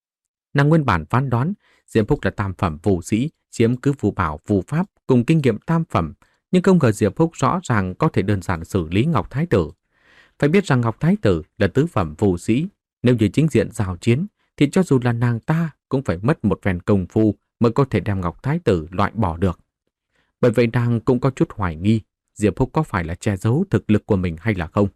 Nàng nguyên bản phán đoán Diệp Húc là tam phẩm phù sĩ, chiếm cứ phù bảo phù pháp cùng kinh nghiệm tam phẩm, nhưng không ngờ Diệp Húc rõ ràng có thể đơn giản xử lý Ngọc Thái Tử. Phải biết rằng Ngọc Thái Tử là tứ phẩm phù sĩ, nếu như chính diện giao chiến, thì cho dù là nàng ta cũng phải mất một phen công phu mới có thể đem Ngọc Thái Tử loại bỏ được. Bởi vậy nàng cũng có chút hoài nghi Diệp Húc có phải là che giấu thực lực của mình hay là không.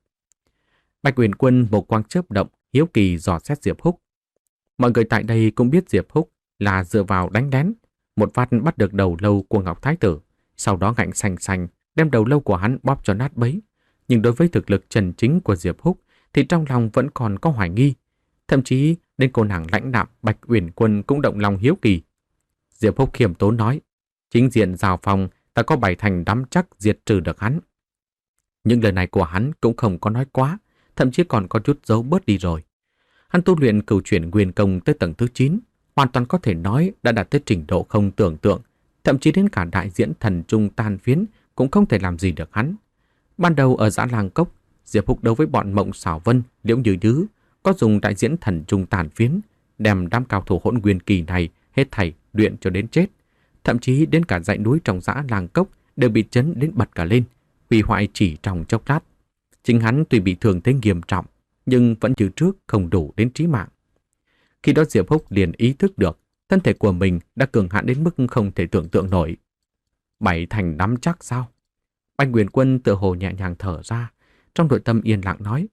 Bạch Uyển Quân một quang chớp động, hiếu kỳ dò xét Diệp Húc. Mọi người tại đây cũng biết Diệp Húc là dựa vào đánh lén, một phát bắt được đầu lâu của Ngọc Thái Tử, sau đó ngạnh xanh xanh đem đầu lâu của hắn bóp cho nát bấy. Nhưng đối với thực lực chân chính của Diệp Húc thì trong lòng vẫn còn có hoài nghi. Thậm chí đến cô nàng lãnh đạm Bạch Uyển Quân cũng động lòng hiếu kỳ. Diệp Húc khiêm tốn nói, chính diện giao phòng ta có bảy thành nắm chắc diệt trừ được hắn. Nhưng lời này của hắn cũng không có nói quá, thậm chí còn có chút giấu bớt đi rồi. Hắn tu luyện cửu chuyển nguyên công tới tầng thứ chín, hoàn toàn có thể nói đã đạt tới trình độ không tưởng tượng, thậm chí đến cả đại diễn thần trung tan phiến cũng không thể làm gì được hắn. Ban đầu ở Dã Lang Cốc, Diệp Húc đấu với bọn Mộng Xảo Vân, Liễu Như Đứ, có dùng đại diễn thần trung tàn phiến, đem đám cao thủ hỗn nguyên kỳ này hết thảy luyện cho đến chết. Thậm chí đến cả dãy núi trong Dã Lang Cốc đều bị chấn đến bật cả lên, hủy hoại chỉ trong chốc lát. Chính hắn tuy bị thương thế nghiêm trọng, nhưng vẫn như trước không đủ đến chí mạng. Khi đó Diệp Húc liền ý thức được thân thể của mình đã cường hãn đến mức không thể tưởng tượng nổi. Bảy thành nắm chắc sao? Bạch Uyển Quân tựa hồ nhẹ nhàng thở ra, trong nội tâm yên lặng nói,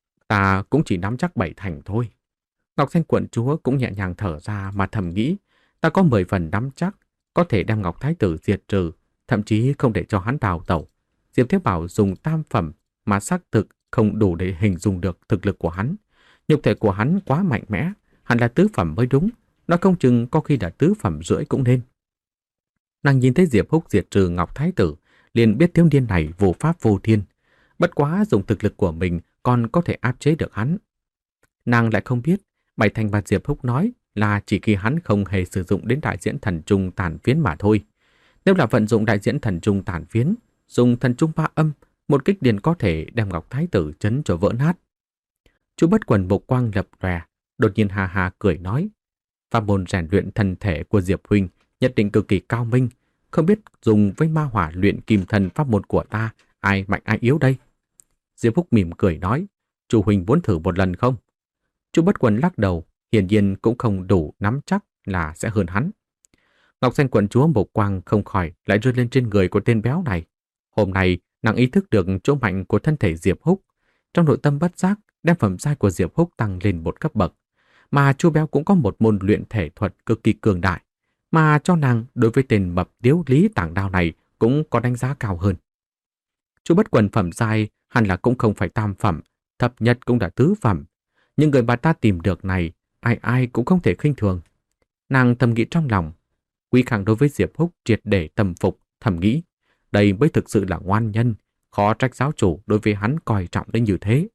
ta cũng chỉ nắm chắc bảy thành thôi. Ngọc Thanh quận chúa cũng nhẹ nhàng thở ra mà thầm nghĩ, ta có mười phần nắm chắc, có thể đem Ngọc Thái Tử diệt trừ, thậm chí không để cho hắn đào tẩu. Diệp Thế Bảo dùng tam phẩm mà xác thực không đủ để hình dung được thực lực của hắn. Nhục thể của hắn quá mạnh mẽ, hẳn là tứ phẩm mới đúng, nó không chừng có khi là tứ phẩm rưỡi cũng nên. Nàng nhìn thấy Diệp Húc diệt trừ Ngọc Thái Tử, liền biết thiếu niên này vô pháp vô thiên, bất quá dùng thực lực của mình còn có thể áp chế được hắn. Nàng lại không biết, bảy thành mà Diệp Húc nói là chỉ khi hắn không hề sử dụng đến đại diễn thần trung tàn phiến mà thôi. Nếu là vận dụng đại diễn thần trung tàn phiến, dùng thần trung ba âm, một kích liền có thể đem Ngọc Thái Tử chấn cho vỡ nát. Chú Bất Quần bộc quang lập lòe, đột nhiên hà hà cười nói, pháp môn rèn luyện thân thể của Diệp huynh nhất định cực kỳ cao minh, không biết dùng với ma hỏa luyện kim thần pháp môn của ta, ai mạnh ai yếu đây? Diệp Húc mỉm cười nói, chủ huynh muốn thử một lần không? Chú Bất Quần lắc đầu, hiển nhiên cũng không đủ nắm chắc là sẽ hơn hắn. Ngọc Xanh quận chúa bộc quang không khỏi lại rơi lên trên người của tên béo này. Hôm nay nàng ý thức được chỗ mạnh của thân thể Diệp Húc, trong nội tâm bất giác đem phẩm giai của Diệp Húc tăng lên một cấp bậc, mà chú béo cũng có một môn luyện thể thuật cực kỳ cường đại, mà cho nàng đối với tên mập điếu lý tảng đao này cũng có đánh giá cao hơn. Chú Bất Quần phẩm giai hẳn là cũng không phải tam phẩm, thấp nhất cũng đã tứ phẩm, nhưng người bà ta tìm được này, ai ai cũng không thể khinh thường. Nàng thầm nghĩ trong lòng, Quý Khang đối với Diệp Húc triệt để tâm phục, thầm nghĩ, đây mới thực sự là ngoan nhân, khó trách giáo chủ đối với hắn coi trọng đến như thế.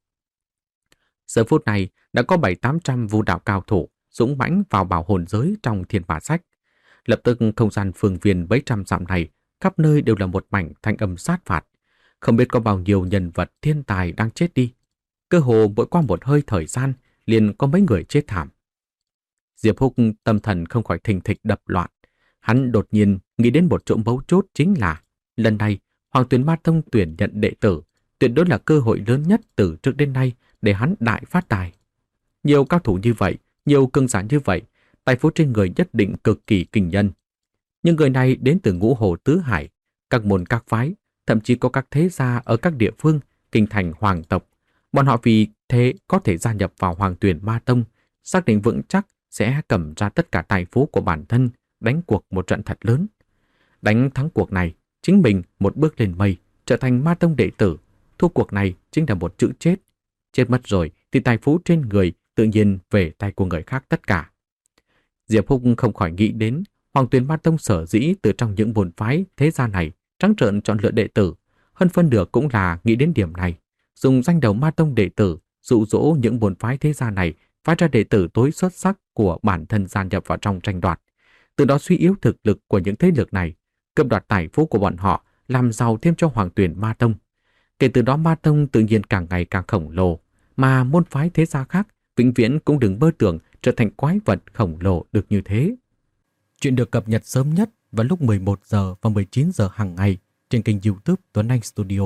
Giờ phút này đã có bảy tám trăm vũ đạo cao thủ dũng mãnh vào bảo hồn giới trong thiên mã sách. Lập tức không gian phương viên mấy trăm dặm này khắp nơi đều là một mảnh thanh âm sát phạt. Không biết có bao nhiêu nhân vật thiên tài đang chết đi. Cơ hồ mỗi qua một hơi thời gian liền có mấy người chết thảm. Diệp Húc tâm thần không khỏi thình thịch đập loạn. Hắn đột nhiên nghĩ đến một chỗ mấu chốt, chính là lần này Hoàng Tuyền Ma Tông tuyển nhận đệ tử, tuyệt đối là cơ hội lớn nhất từ trước đến nay để hắn đại phát tài. Nhiều cao thủ như vậy, nhiều cường giả như vậy, tài phú trên người nhất định cực kỳ kinh nhân. Nhưng người này đến từ ngũ hồ tứ hải, các môn các phái, thậm chí có các thế gia ở các địa phương, kinh thành hoàng tộc. Bọn họ vì thế có thể gia nhập vào Hoàng Tuyền Ma Tông, xác định vững chắc sẽ cầm ra tất cả tài phú của bản thân, đánh cuộc một trận thật lớn. Đánh thắng cuộc này, chính mình một bước lên mây, trở thành Ma Tông đệ tử. Thua cuộc này chính là một chữ chết. Chết mất rồi thì tài phú trên người tự nhiên về tay của người khác tất cả. Diệp Húc không khỏi nghĩ đến Hoàng Tuyền Ma Tông sở dĩ từ trong những môn phái thế gia này trắng trợn chọn lựa đệ tử, hơn phân nửa cũng là nghĩ đến điểm này, dùng danh đầu Ma Tông đệ tử dụ dỗ những môn phái thế gia này phái ra đệ tử tối xuất sắc của bản thân gia nhập vào trong tranh đoạt, từ đó suy yếu thực lực của những thế lực này, cướp đoạt tài phú của bọn họ, làm giàu thêm cho Hoàng Tuyền Ma Tông. Kể từ đó Ma Tông tự nhiên càng ngày càng khổng lồ, mà môn phái thế gia khác vĩnh viễn cũng đừng mơ tưởng trở thành quái vật khổng lồ được như thế. Chuyện được cập nhật sớm nhất vào lúc mười một giờ và mười chín giờ hàng ngày trên kênh YouTube Tuấn Anh Studio.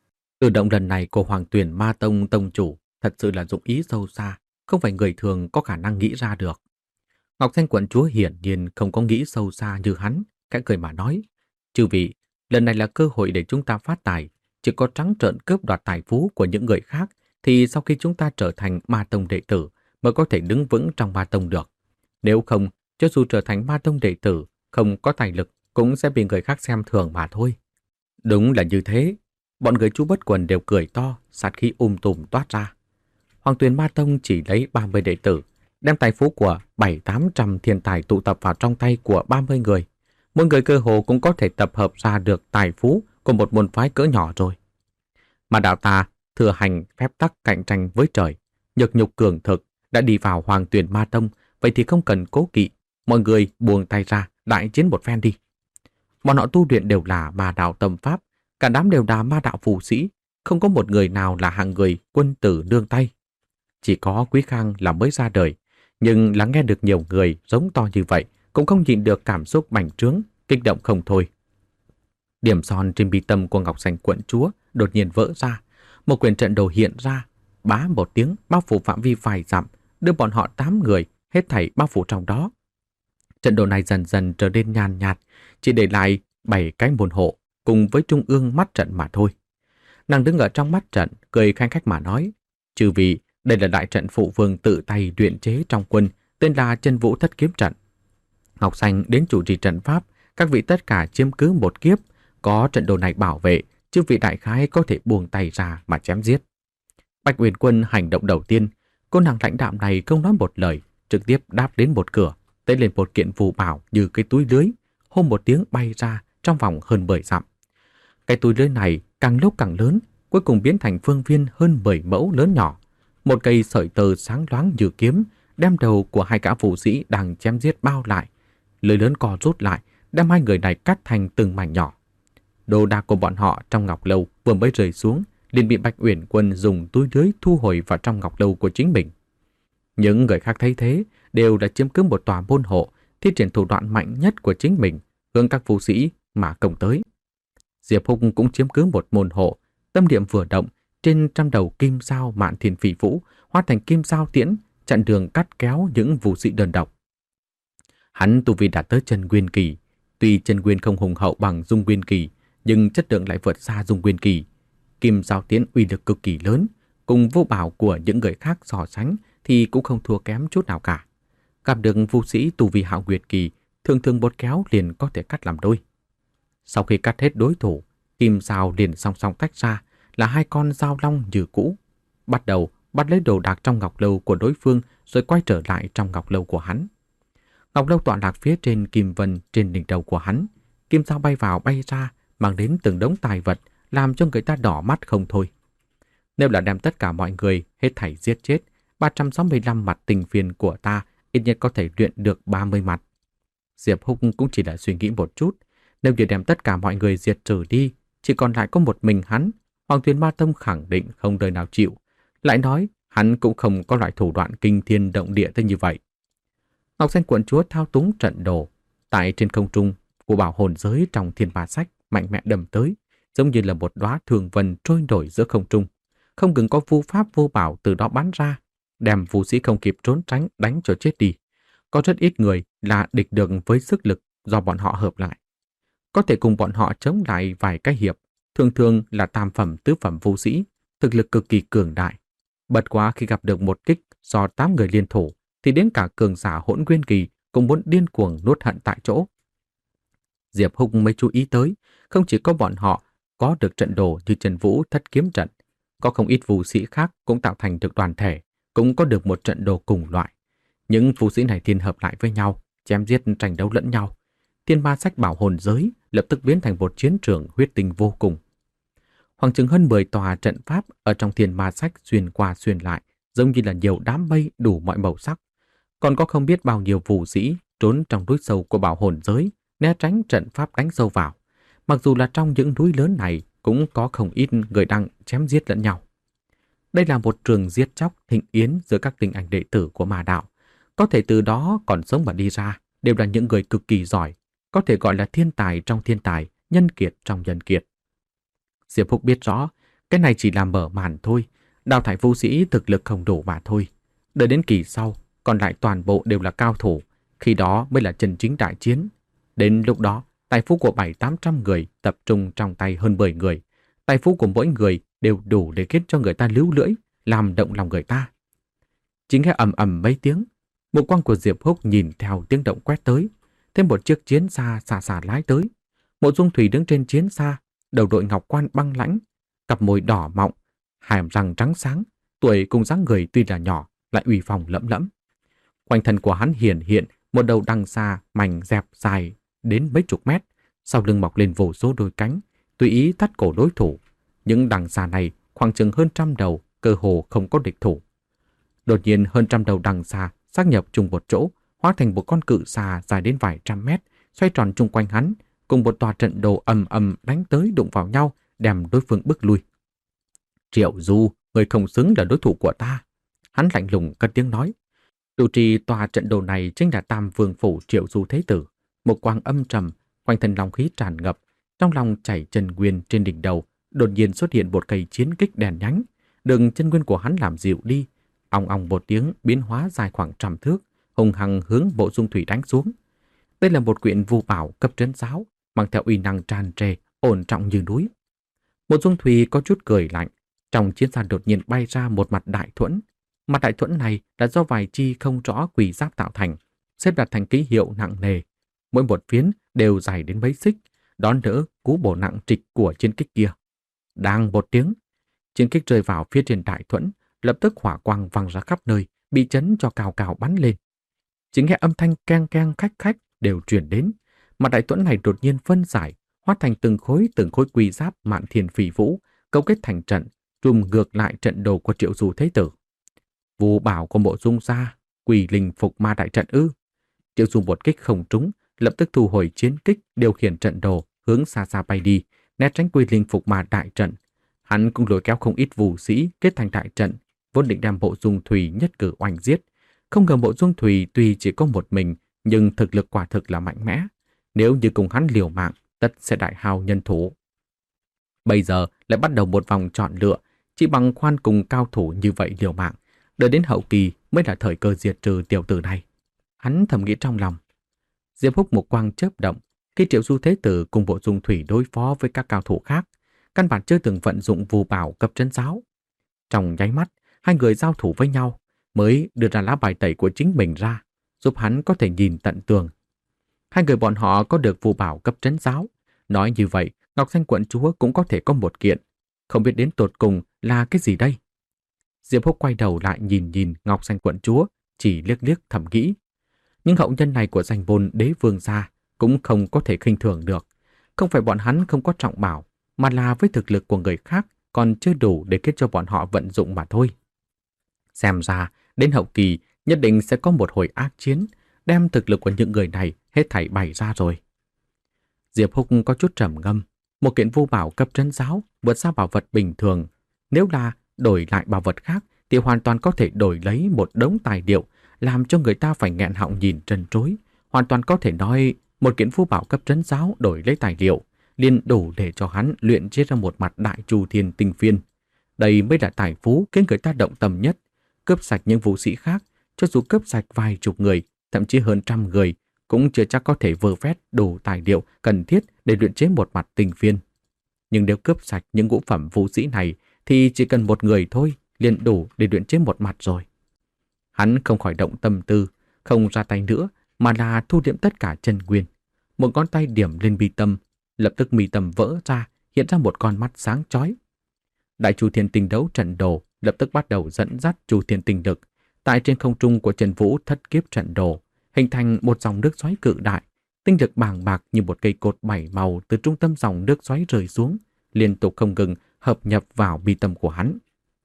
Cử động lần này của Hoàng Tuyền Ma Tông tông chủ thật sự là dụng ý sâu xa, không phải người thường có khả năng nghĩ ra được. Ngọc Thanh quận chúa hiển nhiên không có nghĩ sâu xa như hắn, khẽ cười mà nói: "Chư vị, lần này là cơ hội để chúng ta phát tài, chỉ có trắng trợn cướp đoạt tài phú của những người khác thì sau khi chúng ta trở thành Ma Tông đệ tử mới có thể đứng vững trong Ma Tông được. Nếu không, cho dù trở thành Ma Tông đệ tử, không có tài lực cũng sẽ bị người khác xem thường mà thôi." Đúng là như thế. Bọn người Chu Bất Quần đều cười to, sát khí um tùm toát ra. Hoàng Tuyền Ma Tông chỉ lấy ba mươi đệ tử, đem tài phú của bảy tám trăm thiên tài tụ tập vào trong tay của ba mươi người. Mỗi người cơ hồ cũng có thể tập hợp ra được tài phú của một môn phái cỡ nhỏ rồi. Mà đạo ta thừa hành phép tắc cạnh tranh với trời, nhược nhục cường thực, đã đi vào Hoàng Tuyền Ma Tông, vậy thì không cần cố kỵ, mọi người buông tay ra, đại chiến một phen đi. Bọn họ tu luyện đều là ma đạo tâm pháp, cả đám đều là ma đạo phù sĩ, không có một người nào là hạng người quân tử nương tay. Chỉ có Quý Khang là mới ra đời, nhưng lắng nghe được nhiều người giống to như vậy, cũng không nhịn được cảm xúc bành trướng, kích động không thôi. Điểm son trên bi tâm của Ngọc Xanh quận chúa đột nhiên vỡ ra, một quyền trận đồ hiện ra, bá một tiếng bao phủ phạm vi vài dặm, đưa bọn họ tám người hết thảy bao phủ trong đó. Trận đồ này dần dần trở nên nhàn nhạt, chỉ để lại bảy cái môn hộ cùng với trung ương mắt trận mà thôi. Nàng đứng ở trong mắt trận, cười khanh khách mà nói: "Chư vị, đây là đại trận phụ vương tự tay luyện chế trong quân, tên là Chân Vũ Thất Kiếm Trận. Ngọc Xanh đến chủ trì trận pháp, các vị tất cả chiếm cứ một kiếp, có trận đồ này bảo vệ, chư vị đại khái có thể buông tay ra mà chém giết." Bạch Uyển Quân hành động đầu tiên, cô nàng lãnh đạm này không nói một lời, trực tiếp đáp đến một cửa, tay lên một kiện phù bảo như cái túi lưới, hô một tiếng bay ra trong vòng hơn mười dặm. Cái túi lưới này càng lúc càng lớn, cuối cùng biến thành phương viên hơn mười mẫu lớn nhỏ. Một cây sợi tơ sáng loáng như kiếm, đem đầu của hai gã vũ sĩ đang chém giết bao lại. Lưới lớn co rút lại, đem hai người này cắt thành từng mảnh nhỏ. Đồ đạc của bọn họ trong ngọc lâu vừa mới rơi xuống, liền bị Bạch Uyển Quân dùng túi lưới thu hồi vào trong ngọc lâu của chính mình. Những người khác thấy thế đều đã chiếm cứ một tòa môn hộ, thi triển thủ đoạn mạnh nhất của chính mình, hướng các vũ sĩ mà công tới. Diệp Húc cũng chiếm cứ một môn hộ, tâm niệm vừa động, trên trăm đầu kim sao Mạn Thiên Phỉ Vũ hóa thành kim sao tiễn, chặn đường cắt kéo những vũ sĩ đơn độc. Hắn tu vi đạt tới chân nguyên kỳ, tuy chân nguyên không hùng hậu bằng dung nguyên kỳ, nhưng chất lượng lại vượt xa dung nguyên kỳ. Kim sao tiễn uy lực cực kỳ lớn, cùng vô bảo của những người khác so sánh thì cũng không thua kém chút nào cả. Gặp được vũ sĩ tu vi hạo nguyệt kỳ, thường thường một kéo liền có thể cắt làm đôi. Sau khi cắt hết đối thủ, kim sao liền song song tách ra, là hai con dao long như cũ, bắt đầu bắt lấy đồ đạc trong ngọc lâu của đối phương rồi quay trở lại trong ngọc lâu của hắn. Ngọc lâu tọa lạc phía trên kim vân trên đỉnh đầu của hắn, kim sao bay vào bay ra, mang đến từng đống tài vật, làm cho người ta đỏ mắt không thôi. Nếu là đem tất cả mọi người hết thảy giết chết, ba trăm sáu mươi lăm mặt tình phiền của ta ít nhất có thể luyện được ba mươi mặt. Diệp Húc cũng chỉ là suy nghĩ một chút, nếu như đem tất cả mọi người diệt trừ đi, chỉ còn lại có một mình hắn, Hoàng Tuyền Ma Tông khẳng định không đời nào chịu. Lại nói, hắn cũng không có loại thủ đoạn kinh thiên động địa tới như vậy. Ngọc Xanh quận chúa thao túng trận đồ, tại trên không trung của bảo hồn giới trong thiên ba sách mạnh mẽ đâm tới, giống như là một đóa thường vân trôi nổi giữa không trung. Không ngừng có vu pháp vô bảo từ đó bắn ra, đem vũ sĩ không kịp trốn tránh đánh cho chết đi. Có rất ít người là địch được với sức lực do bọn họ hợp lại. Có thể cùng bọn họ chống lại vài cái hiệp, thường thường là tam phẩm tứ phẩm vũ sĩ, thực lực cực kỳ cường đại. Bật quá khi gặp được một kích do tám người liên thủ, thì đến cả cường giả hỗn nguyên kỳ cũng muốn điên cuồng nuốt hận tại chỗ. Diệp Húc mới chú ý tới, không chỉ có bọn họ có được trận đồ như Trần Vũ Thất Kiếm Trận, có không ít vũ sĩ khác cũng tạo thành được đoàn thể, cũng có được một trận đồ cùng loại. Những vũ sĩ này thiên hợp lại với nhau, chém giết tranh đấu lẫn nhau. thiên ma sách bảo hồn giới lập tức biến thành một chiến trường huyết tinh vô cùng. Khoảng chừng hơn mười tòa trận pháp ở trong thiên ma sách xuyên qua xuyên lại, giống như là nhiều đám mây đủ mọi màu sắc. Còn có không biết bao nhiêu vũ sĩ trốn trong núi sâu của bảo hồn giới, né tránh trận pháp đánh sâu vào. Mặc dù là trong những núi lớn này cũng có không ít người đang chém giết lẫn nhau. Đây là một trường giết chóc thịnh yến giữa các tinh anh đệ tử của ma đạo. Có thể từ đó còn sống mà đi ra đều là những người cực kỳ giỏi, có thể gọi là thiên tài trong thiên tài, nhân kiệt trong nhân kiệt. Diệp Phúc biết rõ, cái này chỉ là mở màn thôi, đào thải vũ sĩ thực lực không đủ mà thôi. Đợi đến kỳ sau, còn lại toàn bộ đều là cao thủ, khi đó mới là chân chính đại chiến. Đến lúc đó, tài phú của bảy tám trăm người tập trung trong tay hơn mười người. Tài phú của mỗi người đều đủ để khiến cho người ta líu lưỡi, làm động lòng người ta. Chỉ nghe ầm ầm mấy tiếng, mục quang của Diệp Húc nhìn theo tiếng động quét tới, thêm một chiếc chiến xa xa xa lái tới. Mộ Dung Thủy đứng trên chiến xa, đầu đội ngọc quan băng lãnh, cặp môi đỏ mọng, hàm răng trắng sáng, tuổi cùng dáng người tuy là nhỏ, lại uy phong lẫm lẫm. Quanh thân của hắn hiển hiện một đầu đằng xa mảnh dẹp dài đến mấy chục mét, sau lưng mọc lên vô số đôi cánh, tùy ý thắt cổ đối thủ. Những đằng xà này khoảng chừng hơn trăm đầu, cơ hồ không có địch thủ. Đột nhiên hơn trăm đầu đằng xà xác nhập chung một chỗ, hóa thành một con cự xà dài đến vài trăm mét, xoay tròn chung quanh hắn, cùng một tòa trận đồ ầm ầm đánh tới đụng vào nhau, đem đối phương bước lui. Triệu Du, người không xứng là đối thủ của ta. Hắn lạnh lùng cất tiếng nói. Chủ trì tòa trận đồ này chính là Tam Vương phủ Triệu Du Thế Tử, một quang âm trầm, quanh thân long khí tràn ngập, trong lòng chảy chân nguyên trên đỉnh đầu, đột nhiên xuất hiện một cây chiến kích đèn nhánh, đường chân nguyên của hắn làm dịu đi, ong ong một tiếng biến hóa dài khoảng trăm thước, hùng hăng hướng Mộ Dung Thủy đánh xuống. Đây là một quyển vu bảo cấp trấn giáo, mang theo uy năng tràn trề, ổn trọng như núi. Mộ Dung Thủy có chút cười lạnh, trong chiến xa đột nhiên bay ra một mặt đại thuẫn. Mặt đại thuẫn này là do vài chi không rõ quỷ giáp tạo thành, xếp đặt thành ký hiệu nặng nề. Mỗi một phiến đều dài đến mấy xích, đón đỡ cú bổ nặng trịch của chiến kích kia. Đang một tiếng, chiến kích rơi vào phía trên đại thuẫn, lập tức hỏa quang văng ra khắp nơi, bị chấn cho cào cào bắn lên. Chỉ nghe âm thanh keng keng khách khách đều truyền đến. Mặt đại thuẫn này đột nhiên phân giải, hóa thành từng khối từng khối quỷ giáp mạn thiên phỉ vũ, cấu kết thành trận, trùm ngược lại trận đồ của Triệu Du Thế Tử. Vu bảo của Mộ Dung gia, quỷ linh phục ma đại trận ư? Triệu Du một kích không trúng, lập tức thu hồi chiến kích, điều khiển trận đồ hướng xa xa bay đi, né tránh quỷ linh phục ma đại trận. Hắn cũng lôi kéo không ít vũ sĩ kết thành đại trận, vốn định đem Mộ Dung Thủy nhất cử oanh giết. Không ngờ Mộ Dung Thủy tuy chỉ có một mình, nhưng thực lực quả thực là mạnh mẽ. Nếu như cùng hắn liều mạng, tất sẽ đại hao nhân thủ. Bây giờ lại bắt đầu một vòng chọn lựa, chỉ bằng khoan cùng cao thủ như vậy liều mạng, đợi đến hậu kỳ mới là thời cơ diệt trừ tiểu tử này. Hắn thầm nghĩ trong lòng. Diệp Húc một quang chớp động, khi Triệu Du Thế Tử cùng Mộ Dung Thủy đối phó với các cao thủ khác, căn bản chưa từng vận dụng vu bảo cấp trấn giáo. Trong nháy mắt, hai người giao thủ với nhau, mới đưa ra lá bài tẩy của chính mình ra, giúp hắn có thể nhìn tận tường. Hai người bọn họ có được vu bảo cấp trấn giáo. Nói như vậy, Ngọc Xanh quận chúa cũng có thể có một kiện. Không biết đến tột cùng là cái gì đây? Diệp Húc quay đầu lại nhìn nhìn Ngọc Xanh quận chúa, chỉ liếc liếc thầm nghĩ. Những hậu nhân này của danh môn đế vương gia cũng không có thể khinh thường được. Không phải bọn hắn không có trọng bảo, mà là với thực lực của người khác còn chưa đủ để khiến cho bọn họ vận dụng mà thôi. Xem ra, đến hậu kỳ nhất định sẽ có một hồi ác chiến, đem thực lực của những người này hết thảy bày ra rồi. Diệp Húc có chút trầm ngâm, một kiện vu bảo cấp trấn giáo vượt xa bảo vật bình thường. Nếu là đổi lại bảo vật khác thì hoàn toàn có thể đổi lấy một đống tài liệu, làm cho người ta phải nghẹn họng nhìn trân trối. Hoàn toàn có thể nói một kiện vu bảo cấp trấn giáo đổi lấy tài liệu liền đủ để cho hắn luyện chế ra một mặt đại chu thiên tinh phiên. Đây mới là tài phú khiến người ta động tâm nhất. Cướp sạch những vũ sĩ khác, cho dù cướp sạch vài chục người, thậm chí hơn trăm người, cũng chưa chắc có thể vơ vét đủ tài liệu cần thiết để luyện chế một mặt tinh phiên. Nhưng nếu cướp sạch những ngũ phẩm vũ sĩ này thì chỉ cần một người thôi liền đủ để luyện chế một mặt rồi. Hắn không khỏi động tâm tư, không ra tay nữa mà là thu liệm tất cả chân nguyên. Một ngón tay điểm lên mi tâm, lập tức mi tâm vỡ ra, hiện ra một con mắt sáng chói. Đại Chu Thiên Tinh đấu trận đồ lập tức bắt đầu dẫn dắt Chu Thiên Tinh lực tại trên không trung của Trần Vũ thất kiếp trận đồ, hình thành một dòng nước xoáy cự đại, Tinh lực bàng bạc như một cây cột bảy màu từ trung tâm dòng nước xoáy rơi xuống, liên tục không ngừng hợp nhập vào mi tâm của hắn.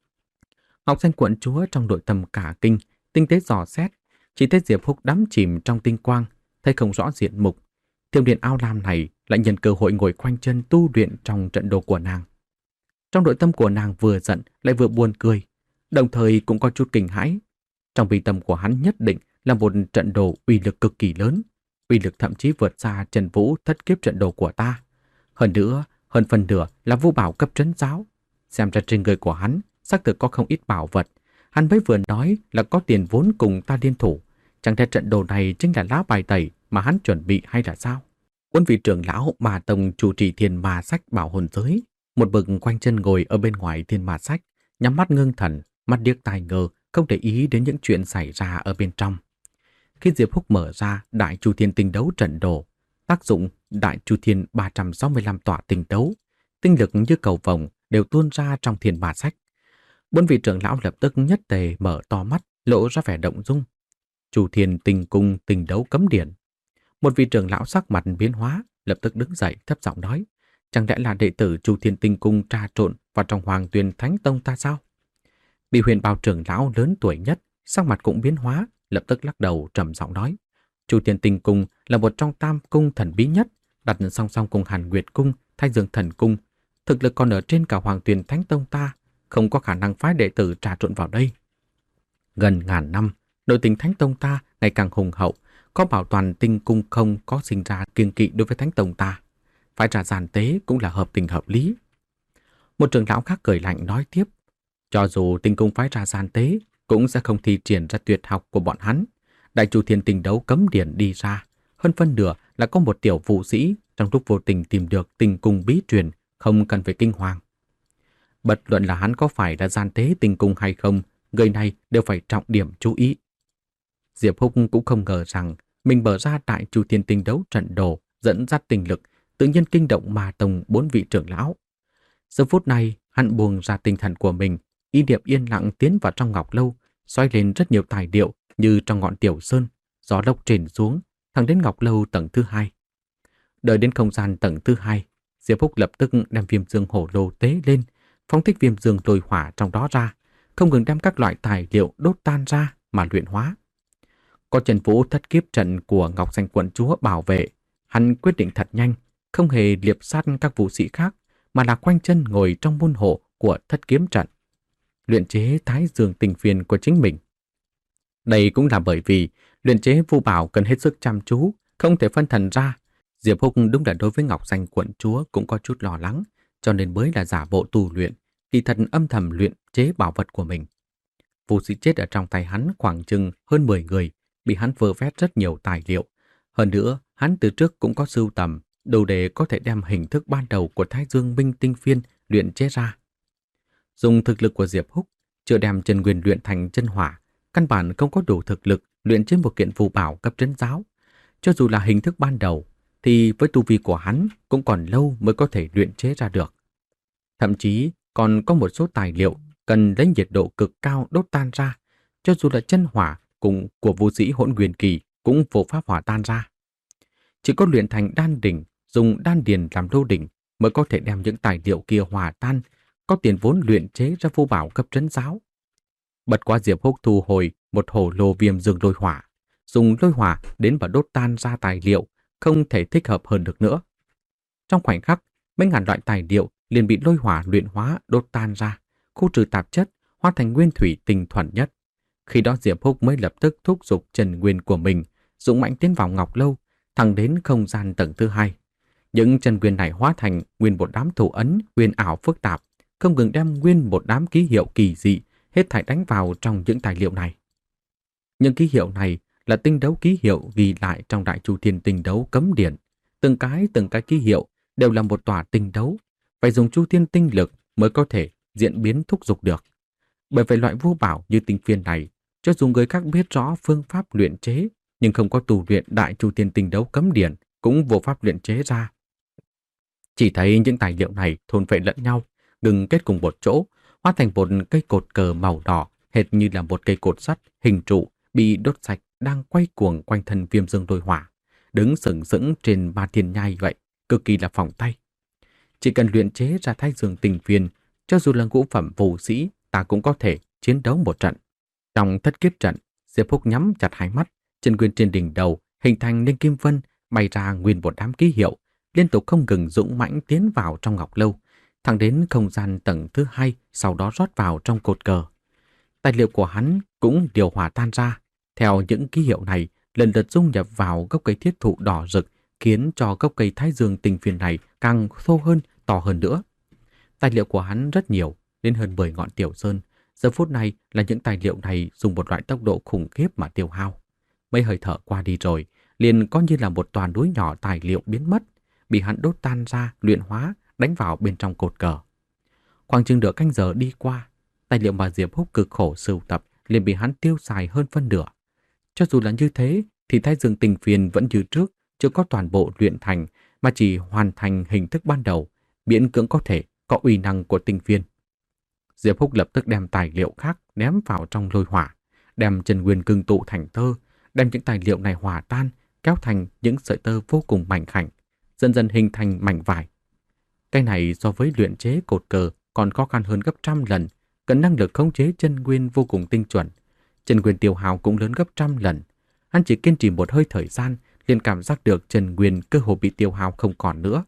Ngọc Xanh Quận Chúa trong nội tâm cả kinh, tinh tế dò xét, chỉ thấy Diệp Húc đắm chìm trong tinh quang, thấy không rõ diện mục. Thiểm điện ao lam này lại nhân cơ hội ngồi quanh chân tu luyện trong trận đồ của nàng. Trong nội tâm của nàng vừa giận lại vừa buồn cười, đồng thời cũng có chút kinh hãi. Trong mi tâm của hắn nhất định là một trận đồ uy lực cực kỳ lớn, uy lực thậm chí vượt xa Trần Vũ thất kiếp trận đồ của ta. Hơn nữa, hơn phần nửa là vô bảo cấp trấn giáo. Xem ra trên người của hắn xác thực có không ít bảo vật. Hắn mới vừa nói là có tiền vốn cùng ta liên thủ. Chẳng lẽ trận đồ này chính là lá bài tẩy mà hắn chuẩn bị hay là sao? Quân vị trưởng lão mà tông chủ trì thiên ma sách bảo hồn giới, một bậc quanh chân ngồi ở bên ngoài thiên ma sách, nhắm mắt ngưng thần, mắt điếc tai ngơ, không để ý đến những chuyện xảy ra ở bên trong. Khi Diệp Húc mở ra Đại Chu Thiên Tinh Đấu trận đồ, tác dụng Đại Chu Thiên ba trăm sáu mươi lăm tọa tinh đấu, tinh lực như cầu vồng đều tuôn ra trong thiên ma sách. Bốn vị trưởng lão lập tức nhất tề mở to mắt, lộ ra vẻ động dung. Chu Thiên Tinh Cung Tinh Đấu cấm điển. Một vị trưởng lão sắc mặt biến hóa, lập tức đứng dậy thấp giọng nói: chẳng lẽ là đệ tử Chu Thiên Tinh Cung trà trộn vào trong Hoàng Tuyền Thánh Tông ta sao? Bị Huyền Bào trưởng lão lớn tuổi nhất, sắc mặt cũng biến hóa, lập tức lắc đầu trầm giọng nói: Chu Thiên Tinh Cung là một trong tam cung thần bí nhất, đặt song song cùng Hàn Nguyệt Cung, Thanh Dương Thần Cung, thực lực còn ở trên cả Hoàng Tuyền Thánh Tông ta, không có khả năng phái đệ tử trà trộn vào đây. Gần ngàn năm, nội tình Thánh Tông ta ngày càng hùng hậu, có bảo toàn tinh cung không có sinh ra kiêng kỵ đối với Thánh Tông ta. Phải trả giàn tế cũng là hợp tình hợp lý. Một trưởng lão khác cười lạnh nói tiếp: cho dù tinh cung phái ra giàn tế, cũng sẽ không thi triển ra tuyệt học của bọn hắn. Đại Chu Thiên Tinh Đấu cấm điển đi ra, hơn phân nửa là có một tiểu vũ sĩ trong lúc vô tình tìm được tinh cung bí truyền, không cần phải kinh hoàng. Bất luận là hắn có phải là gian tế tinh cung hay không, người này đều phải trọng điểm chú ý. Diệp Húc cũng không ngờ rằng mình mở ra Đại Chu Thiên Tinh Đấu trận đồ, dẫn dắt tinh lực, tự nhiên kinh động Ma Tông bốn vị trưởng lão. Giờ phút này, hắn buông ra tinh thần của mình, ý niệm yên lặng tiến vào trong ngọc lâu, xoay lên rất nhiều tài liệu như trong ngọn tiểu sơn, gió lốc trên xuống, thẳng đến ngọc lâu tầng thứ hai. Đợi đến không gian tầng thứ hai, Diệp Húc lập tức đem viêm dương hổ lô tế lên, phóng thích viêm dương lôi hỏa trong đó ra, không ngừng đem các loại tài liệu đốt tan ra mà luyện hóa. Có Trần Vũ thất kiếp trận của Ngọc Xanh Quận Chúa bảo vệ, hắn quyết định thật nhanh, không hề liệp sát các vũ sĩ khác, mà là quanh chân ngồi trong môn hộ của thất kiếm trận, luyện chế Thái Dương Tinh Phiên của chính mình. Đây cũng là bởi vì luyện chế vu bảo cần hết sức chăm chú, không thể phân thần ra. Diệp Húc đúng là đối với Ngọc Xanh Quận Chúa cũng có chút lo lắng, cho nên mới là giả bộ tu luyện, kỳ thật âm thầm luyện chế bảo vật của mình. Vũ sĩ chết ở trong tay hắn khoảng chừng hơn mười người, bị hắn vơ vét rất nhiều tài liệu. Hơn nữa, hắn từ trước cũng có sưu tầm, đủ để có thể đem hình thức ban đầu của Thái Dương Minh Tinh Phiên luyện chế ra. Dùng thực lực của Diệp Húc, chưa đem chân nguyên luyện thành chân hỏa, căn bản không có đủ thực lực luyện chế một kiện phù bảo cấp trấn giáo. Cho dù là hình thức ban đầu, thì với tu vi của hắn cũng còn lâu mới có thể luyện chế ra được. Thậm chí còn có một số tài liệu cần lấy nhiệt độ cực cao đốt tan ra, cho dù là chân hỏa cùng của vũ sĩ hỗn nguyên kỳ cũng vô pháp hỏa tan ra. Chỉ có luyện thành đan đỉnh, dùng đan điền làm lô đỉnh mới có thể đem những tài liệu kia hòa tan, có tiền vốn luyện chế ra phù bảo cấp trấn giáo. Bật qua Diệp Húc thu hồi một hồ lô viêm dương lôi hỏa, dùng lôi hỏa đến và đốt tan ra tài liệu, không thể thích hợp hơn được nữa. Trong khoảnh khắc, mấy ngàn loại tài liệu liền bị lôi hỏa luyện hóa đốt tan ra, khu trừ tạp chất, hóa thành nguyên thủy tinh thuần nhất. Khi đó Diệp Húc mới lập tức thúc giục chân nguyên của mình, dũng mãnh tiến vào ngọc lâu, thẳng đến không gian tầng thứ hai. Những chân nguyên này hóa thành nguyên một đám thủ ấn huyền ảo phức tạp, không ngừng đem nguyên một đám ký hiệu kỳ dị hết thảy đánh vào trong những tài liệu này. Những ký hiệu này là tinh đấu ký hiệu ghi lại trong Đại Chu Thiên Tinh Đấu cấm điển. Từng cái từng cái ký hiệu đều là một tòa tinh đấu, phải dùng Chu Thiên tinh lực mới có thể diễn biến thúc giục được. Bởi vậy loại vô bảo như tinh phiên này, cho dù người khác biết rõ phương pháp luyện chế, nhưng không có tu luyện Đại Chu Thiên Tinh Đấu cấm điển cũng vô pháp luyện chế ra. Chỉ thấy những tài liệu này thôn phệ lẫn nhau, ngừng kết cùng một chỗ, hóa thành một cây cột cờ màu đỏ, hệt như là một cây cột sắt hình trụ bị đốt sạch đang quay cuồng quanh thân viêm dương lôi hỏa, đứng sừng sững trên ba thiên nhai vậy, cực kỳ là phỏng tay. Chỉ cần luyện chế ra thái dương tinh phiên, cho dù là ngũ phẩm vũ sĩ, ta cũng có thể chiến đấu một trận. Trong thất kiếp trận, Diệp Húc nhắm chặt hai mắt, chân nguyên trên đỉnh đầu hình thành nên kim vân, bay ra nguyên một đám ký hiệu, liên tục không ngừng dũng mãnh tiến vào trong ngọc lâu, thẳng đến không gian tầng thứ hai, sau đó rót vào trong cột cờ. Tài liệu của hắn cũng điều hòa tan ra. Theo những ký hiệu này, lần lượt dung nhập vào gốc cây thiết thụ đỏ rực, khiến cho gốc cây thái dương tinh phiên này càng thô hơn, to hơn nữa. Tài liệu của hắn rất nhiều, đến hơn mười ngọn tiểu sơn. Giờ phút này là những tài liệu này dùng một loại tốc độ khủng khiếp mà tiêu hao. Mấy hơi thở qua đi rồi, liền có như là một toàn núi nhỏ tài liệu biến mất, bị hắn đốt tan ra, luyện hóa, đánh vào bên trong cột cờ. Khoảng chừng nửa canh giờ đi qua, tài liệu mà Diệp Húc cực khổ sưu tập liền bị hắn tiêu xài hơn phân nửa. Cho dù là như thế, thì thái dương tinh phiên vẫn như trước, chưa có toàn bộ luyện thành, mà chỉ hoàn thành hình thức ban đầu, miễn cưỡng có thể có uy năng của tinh phiên. Diệp Húc lập tức đem tài liệu khác ném vào trong lôi hỏa, đem chân nguyên cưng tụ thành tơ, đem những tài liệu này hòa tan, kéo thành những sợi tơ vô cùng mảnh khảnh, dần dần hình thành mảnh vải. Cái này so với luyện chế cột cờ còn khó khăn hơn gấp trăm lần, cần năng lực khống chế chân nguyên vô cùng tinh chuẩn. Chân nguyên tiêu hao cũng lớn gấp trăm lần. Hắn chỉ kiên trì một hơi thời gian, liền cảm giác được chân nguyên cơ hồ bị tiêu hao không còn nữa.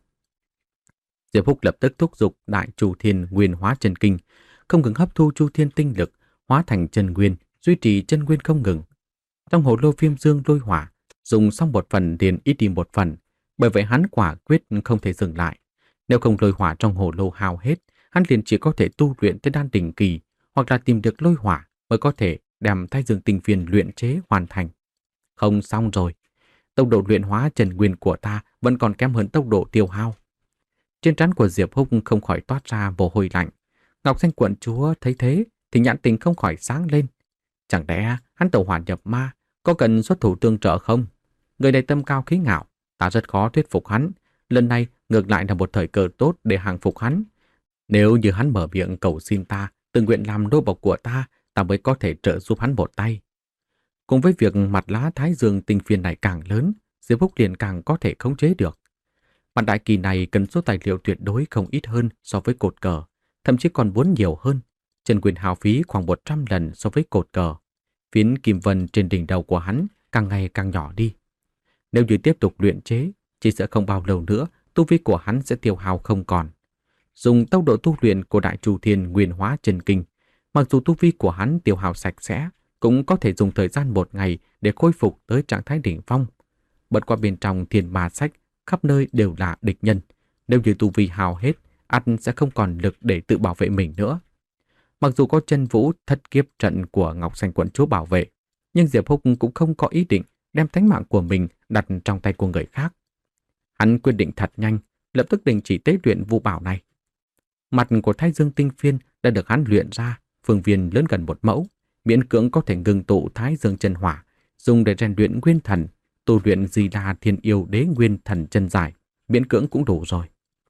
Diệp Húc lập tức thúc giục đại chu thiên nguyên hóa chân kinh, không ngừng hấp thu chu thiên tinh lực, hóa thành chân nguyên, duy trì chân nguyên không ngừng. Trong hồ lô viêm dương lôi hỏa, dùng xong một phần liền ít đi một phần, bởi vậy hắn quả quyết không thể dừng lại. Nếu không lôi hỏa trong hồ lô hao hết, hắn liền chỉ có thể tu luyện tới đan đỉnh kỳ, hoặc là tìm được lôi hỏa mới có thể đem thái dương tinh phiên luyện chế hoàn thành. Không xong rồi, tốc độ luyện hóa chân nguyên của ta vẫn còn kém hơn tốc độ tiêu hao. Trên trán của Diệp Húc không khỏi toát ra mồ hôi lạnh. Ngọc Xanh quận chúa thấy thế thì nhãn tình không khỏi sáng lên. Chẳng lẽ hắn tẩu hỏa nhập ma, có cần xuất thủ tương trợ không? Người này tâm cao khí ngạo, ta rất khó thuyết phục hắn. Lần này ngược lại là một thời cơ tốt để hàng phục hắn. Nếu như hắn mở miệng cầu xin ta, tự nguyện làm nô bộc của ta, ta mới có thể trợ giúp hắn một tay. Cùng với việc mặt lá thái dương tinh phiên này càng lớn, Diệp Húc liền càng có thể khống chế được. Bản đại kỳ này cần số tài liệu tuyệt đối không ít hơn so với cột cờ, thậm chí còn muốn nhiều hơn. Chân nguyên hao phí khoảng một trăm lần so với cột cờ. Phiến kim vân trên đỉnh đầu của hắn càng ngày càng nhỏ đi. Nếu như tiếp tục luyện chế, chỉ sẽ không bao lâu nữa tu vi của hắn sẽ tiêu hao không còn. Dùng tốc độ tu luyện của đại chu thiên nguyên hóa chân kinh, mặc dù tu vi của hắn tiêu hao sạch sẽ, cũng có thể dùng thời gian một ngày để khôi phục tới trạng thái đỉnh phong. Bất qua bên trong thiên ma sách, khắp nơi đều là địch nhân. Nếu như tu vi hao hết, anh sẽ không còn lực để tự bảo vệ mình nữa. Mặc dù có chân vũ thất kiếp trận của Ngọc Xanh quận chúa bảo vệ, nhưng Diệp Húc cũng không có ý định đem tánh mạng của mình đặt trong tay của người khác. Hắn quyết định thật nhanh, lập tức đình chỉ tế luyện vũ bảo này. Mặt của thái dương tinh phiên đã được hắn luyện ra, phương viên lớn gần một mẫu, miễn cưỡng có thể ngừng tụ thái dương chân hỏa, dùng để rèn luyện nguyên thần, tu luyện Di Đà Thiên Yêu Đế Nguyên Thần chân giải, miễn cưỡng cũng đủ rồi.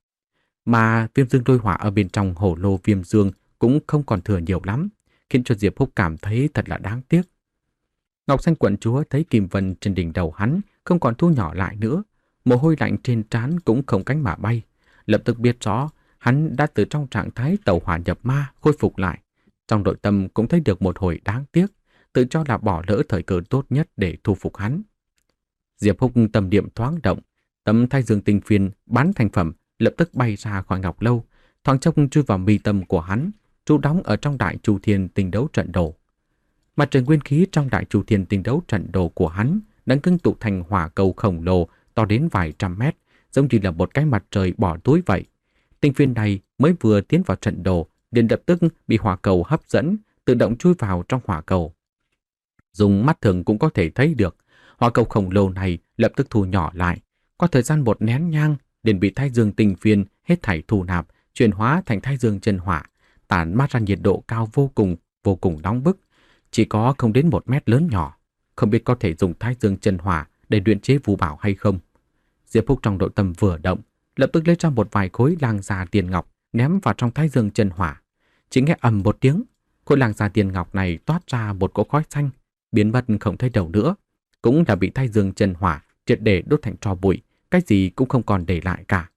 Mà viêm dương lôi hỏa ở bên trong hồ lô viêm dương cũng không còn thừa nhiều lắm, khiến cho Diệp Húc cảm thấy thật là đáng tiếc. Ngọc Xanh quận chúa thấy kim vân trên đỉnh đầu hắn không còn thu nhỏ lại nữa, mồ hôi lạnh trên trán cũng không cánh mà bay, lập tức biết rõ hắn đã từ trong trạng thái tẩu hỏa nhập ma khôi phục lại. Trong nội tâm cũng thấy được một hồi đáng tiếc, tự cho là bỏ lỡ thời cơ tốt nhất để thu phục hắn. Diệp Húc tâm niệm thoáng động, tấm thái dương tinh phiên bán thành phẩm lập tức bay ra khỏi ngọc lâu, thoáng chốc chui vào mi tâm của hắn, trụ đóng ở trong đại chu thiên tinh đấu trận đồ. Mặt trời nguyên khí trong đại chu thiên tinh đấu trận đồ của hắn đang ngưng tụ thành hỏa cầu khổng lồ to đến vài trăm mét, giống như là một cái mặt trời bỏ túi vậy. Tinh phiên này mới vừa tiến vào trận đồ, liền lập tức bị hỏa cầu hấp dẫn, tự động chui vào trong hỏa cầu. Dùng mắt thường cũng có thể thấy được, hỏa cầu khổng lồ này lập tức thu nhỏ lại, qua thời gian một nén nhang liền bị thái dương tinh phiên hết thảy thu nạp, chuyển hóa thành thái dương chân hỏa, tản mát ra nhiệt độ cao vô cùng, vô cùng nóng bức, chỉ có không đến một mét lớn nhỏ, không biết có thể dùng thái dương chân hỏa để luyện chế vũ bảo hay không. Diệp Húc trong nội tâm vừa động, lập tức lấy ra một vài khối lang gia tiền ngọc ném vào trong thái dương chân hỏa. Chỉ nghe ầm một tiếng, khối lang gia tiền ngọc này toát ra một cỗ khói xanh, biến mất không thấy đâu nữa, cũng đã bị thái dương chân hỏa triệt để đốt thành tro bụi, cái gì cũng không còn để lại cả.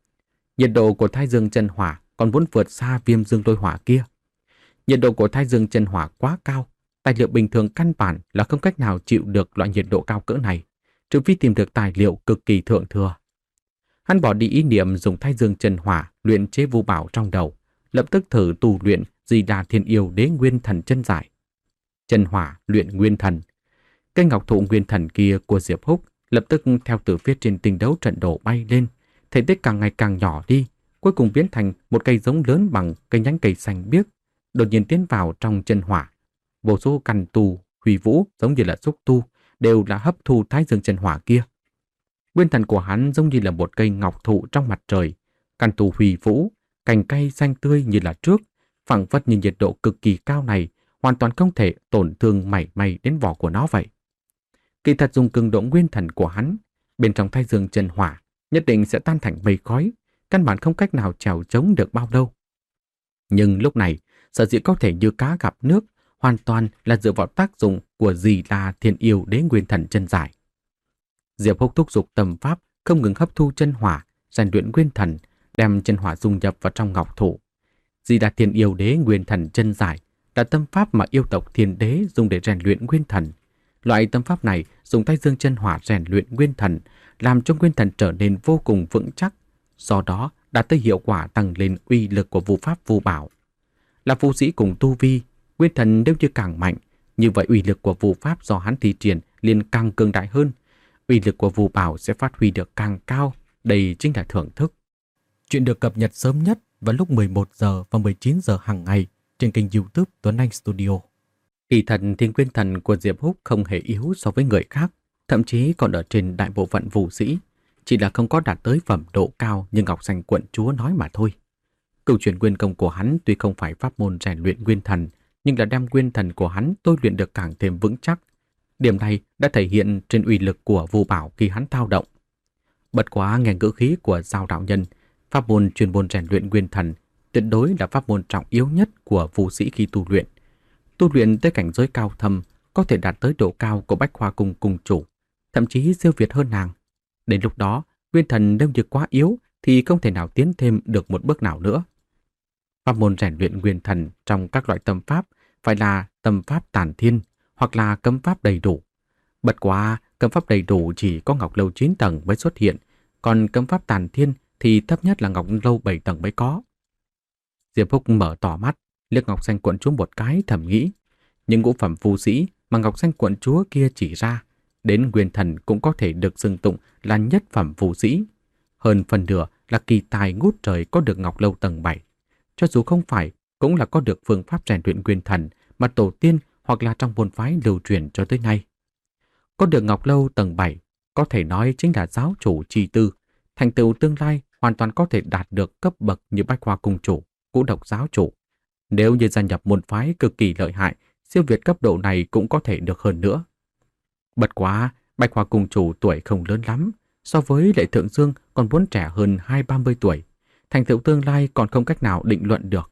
Nhiệt độ của Thái Dương chân hỏa còn muốn vượt xa Viêm Dương lôi hỏa kia. Nhiệt độ của Thái Dương chân hỏa quá cao, tài liệu bình thường căn bản là không cách nào chịu được loại nhiệt độ cao cỡ này, trừ phi tìm được tài liệu cực kỳ thượng thừa. Hắn bỏ đi ý niệm dùng Thái Dương chân hỏa luyện chế vu bảo trong đầu, lập tức thử tu luyện Di Đà Thiên Yêu Đế Nguyên Thần chân giải. Chân hỏa luyện nguyên thần. Cây ngọc thụ nguyên thần kia của Diệp Húc lập tức theo từ phía trên tinh đấu trận đồ bay lên, thể tích càng ngày càng nhỏ đi, cuối cùng biến thành một cây giống lớn bằng cây nhánh cây xanh biếc, đột nhiên tiến vào trong chân hỏa. Vô số căn tu, huy vũ giống như là xúc tu, đều là hấp thu Thái Dương chân hỏa kia. Nguyên thần của hắn giống như là một cây ngọc thụ trong mặt trời, căn tu huy vũ, cành cây xanh tươi như là trước, phảng phất như nhiệt độ cực kỳ cao này hoàn toàn không thể tổn thương mảy may đến vỏ của nó vậy. Kỳ thật dùng cường độ nguyên thần của hắn, bên trong Thái Dương chân hỏa nhất định sẽ tan thành mây khói, căn bản không cách nào trèo chống được bao lâu. Nhưng lúc này, sở dĩ có thể như cá gặp nước, hoàn toàn là dựa vào tác dụng của Di Đà Thiên Yêu Đế Nguyên Thần chân giải. Diệp Húc thúc giục tâm pháp không ngừng hấp thu chân hỏa, rèn luyện nguyên thần, đem chân hỏa dung nhập vào trong ngọc thụ. Di Đà Thiên Yêu Đế Nguyên Thần chân giải là tâm pháp mà yêu tộc Thiên Đế dùng để rèn luyện nguyên thần. Loại tâm pháp này dùng Thái Dương chân hỏa rèn luyện nguyên thần, làm cho nguyên thần trở nên vô cùng vững chắc, do đó đạt tới hiệu quả tăng lên uy lực của vu pháp vu bảo. Là vu sĩ cùng tu vi, nguyên thần nếu như càng mạnh, như vậy uy lực của vu pháp do hắn thi triển liền càng cường đại hơn, uy lực của vu bảo sẽ phát huy được càng cao. Đây chính là thưởng thức. Chuyện được cập nhật sớm nhất vào lúc mười một giờ và mười chín giờ hàng ngày trên kênh YouTube Tuấn Anh Studio. Kỳ thần thiên nguyên thần của Diệp Húc không hề yếu so với người khác, thậm chí còn ở trên đại bộ phận vũ sĩ, chỉ là không có đạt tới phẩm độ cao như Ngọc Xanh quận chúa nói mà thôi. Câu chuyện nguyên công của hắn tuy không phải pháp môn rèn luyện nguyên thần, nhưng là đem nguyên thần của hắn tôi luyện được càng thêm vững chắc. Điểm này đã thể hiện trên uy lực của vu bảo khi hắn thao động. Bất quá nghe ngữ khí của Giao đạo nhân, pháp môn chuyên môn rèn luyện nguyên thần tuyệt đối là pháp môn trọng yếu nhất của vũ sĩ khi tu luyện. Tu luyện tới cảnh giới cao thâm, có thể đạt tới độ cao của Bách Hoa Cung cung chủ, thậm chí siêu việt hơn nàng. Đến lúc đó, nguyên thần nếu như quá yếu thì không thể nào tiến thêm được một bước nào nữa. Pháp môn rèn luyện nguyên thần trong các loại tâm pháp phải là tâm pháp tản thiên hoặc là cấm pháp đầy đủ. Bất quá, cấm pháp đầy đủ chỉ có ngọc lâu chín tầng mới xuất hiện, còn cấm pháp tản thiên thì thấp nhất là ngọc lâu bảy tầng mới có. Diệp Húc mở tỏ mắt, liếc Ngọc Xanh quận chúa một cái thầm nghĩ, những ngũ phẩm phù sĩ mà Ngọc Xanh quận chúa kia chỉ ra, đến nguyên thần cũng có thể được xưng tụng là nhất phẩm phù sĩ. Hơn phần nửa là kỳ tài ngút trời có được ngọc lâu tầng bảy. Cho dù không phải, cũng là có được phương pháp rèn luyện nguyên thần mà tổ tiên hoặc là trong môn phái lưu truyền cho tới nay. Có được ngọc lâu tầng bảy, có thể nói chính là giáo chủ chi tư, thành tựu tương lai hoàn toàn có thể đạt được cấp bậc như Bách Hoa cung chủ, Ngũ Độc giáo chủ. Nếu như gia nhập môn phái cực kỳ lợi hại, siêu việt cấp độ này cũng có thể được hơn nữa. Bất quá, Bách Hoa cung chủ tuổi không lớn lắm, so với Lệ Thượng Dương còn muốn trẻ hơn hai ba mươi tuổi, thành tựu tương lai còn không cách nào định luận được.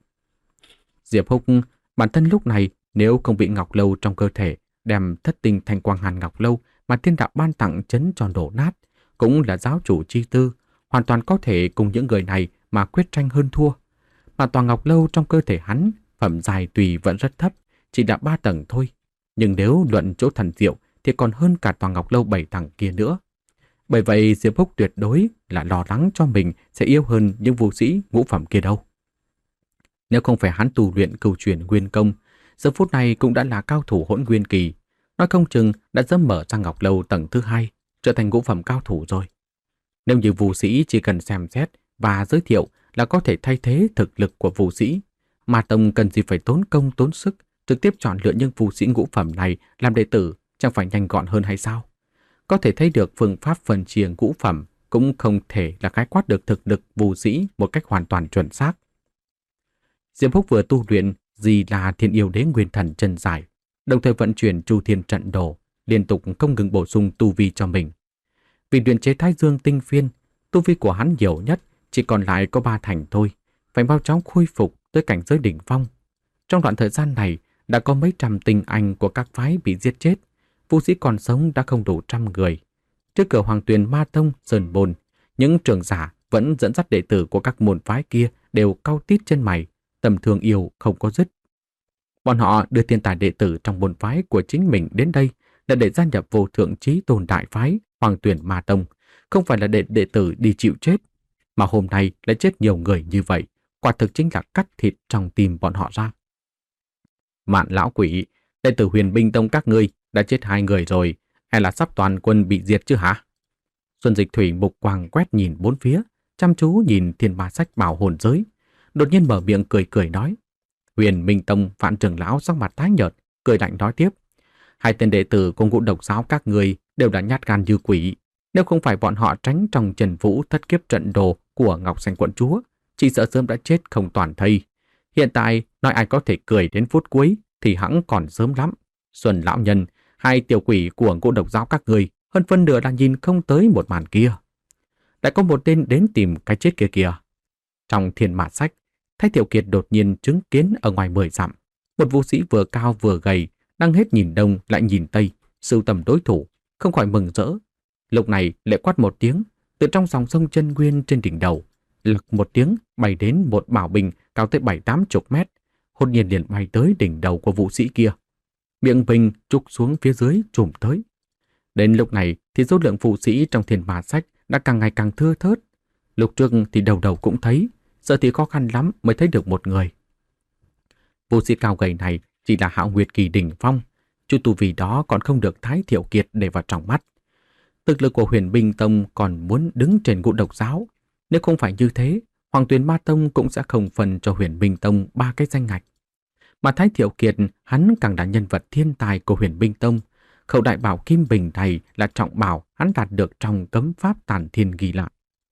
Diệp Húc bản thân lúc này nếu không bị ngọc lâu trong cơ thể đem thất tinh thanh quang hàn ngọc lâu mà thiên đạo ban tặng chấn tròn đổ nát, cũng là giáo chủ chi tư, hoàn toàn có thể cùng những người này mà quyết tranh hơn thua. Mà tòa ngọc lâu trong cơ thể hắn, phẩm dài tùy vẫn rất thấp, chỉ là ba tầng thôi. Nhưng nếu luận chỗ thần diệu thì còn hơn cả tòa ngọc lâu bảy tầng kia nữa. Bởi vậy Diệp Húc tuyệt đối là lo lắng cho mình sẽ yếu hơn những vũ sĩ ngũ phẩm kia đâu. Nếu không phải hắn tu luyện cửu chuyển nguyên công, giờ phút này cũng đã là cao thủ hỗn nguyên kỳ, nói không chừng đã dám mở ra ngọc lâu tầng thứ hai, trở thành ngũ phẩm cao thủ rồi. Nếu như vũ sĩ chỉ cần xem xét và giới thiệu là có thể thay thế thực lực của vũ sĩ, mà tông cần gì phải tốn công tốn sức trực tiếp chọn lựa những vũ sĩ ngũ phẩm này làm đệ tử, chẳng phải nhanh gọn hơn hay sao? Có thể thấy được phương pháp phân chia ngũ phẩm cũng không thể là khái quát được thực lực vũ sĩ một cách hoàn toàn chuẩn xác. Diệp Húc vừa tu luyện Di Đà Thiên Yêu Đế Nguyên Thần chân giải, đồng thời vận chuyển Chu Thiên trận đồ, liên tục không ngừng bổ sung tu vi cho mình. Vì luyện chế Thái Dương tinh phiên, tu vi của hắn nhiều nhất chỉ còn lại có ba thành thôi, phải mau chóng khôi phục tới cảnh giới đỉnh phong. Trong đoạn thời gian này, đã có mấy trăm tinh anh của các phái bị giết chết, vũ sĩ còn sống đã không đủ trăm người. Trước cửa Hoàng Tuyền Ma Tông Sơn Môn, những trưởng giả vẫn dẫn dắt đệ tử của các môn phái kia đều cau tít chân mày, tầm thương yêu không có dứt. Bọn họ đưa thiên tài đệ tử trong môn phái của chính mình đến đây là để gia nhập vô thượng chí tôn đại phái Hoàng Tuyền Ma Tông, không phải là để đệ tử đi chịu chết. Mà hôm nay lại chết nhiều người như vậy, quả thực chính là cắt thịt trong tim bọn họ ra. Mạn lão quỷ, đệ tử Huyền Binh Tông các ngươi đã chết hai người rồi, hay là sắp toàn quân bị diệt chứ hả? Xuân Dịch Thủy mục quang quét nhìn bốn phía, chăm chú nhìn thiên ma sách bảo hồn giới, đột nhiên mở miệng cười cười nói. Huyền Minh Tông Vạn trưởng lão sắc mặt tái nhợt, cười lạnh nói tiếp: hai tên đệ tử của Ngũ Độc giáo các ngươi đều đã nhát gan như quỷ, nếu không phải bọn họ tránh trong Trần Vũ thất kiếp trận đồ của Ngọc Xanh quận chúa, chỉ sợ sớm đã chết không toàn thây. Hiện tại nói ai có thể cười đến phút cuối thì hẵng còn sớm lắm. Xuân lão nhân, hai tiểu quỷ của Ngũ Độc giáo các ngươi hơn phân nửa là nhìn không tới một màn kia. Lại có một tên đến tìm cái chết kia kìa. Trong thiên mã sách, Thái Tiểu Kiệt đột nhiên chứng kiến ở ngoài mười dặm, một vũ sĩ vừa cao vừa gầy, đang hết nhìn đông lại nhìn tây, sưu tầm đối thủ, không khỏi mừng rỡ. Lúc này lại quát một tiếng, từ trong dòng sông chân nguyên trên đỉnh đầu, lật một tiếng bay đến một bảo bình cao tới bảy tám chục mét, hồn nhiên liền bay tới đỉnh đầu của vũ sĩ kia. Miệng bình trục xuống phía dưới trùm tới. Đến lúc này thì số lượng vũ sĩ trong thiên ma sách đã càng ngày càng thưa thớt. Lúc trước thì đầu đầu cũng thấy, giờ thì khó khăn lắm mới thấy được một người. Vũ sĩ cao gầy này chỉ là Hạo Nguyệt kỳ đỉnh phong, chút tu vì đó còn không được Thái Thiệu Kiệt để vào trong mắt. Thực lực của Huyền Binh Tông còn muốn đứng trên Ngũ Độc giáo. Nếu không phải như thế, Hoàng Tuyền Ma Tông cũng sẽ không phân cho Huyền Binh Tông ba cái danh ngạch. Mà Thái Thiệu Kiệt, hắn càng là nhân vật thiên tài của Huyền Binh Tông. Khẩu đại bảo Kim Bình này là trọng bảo hắn đạt được trong cấm pháp Tản Thiên ghi lại.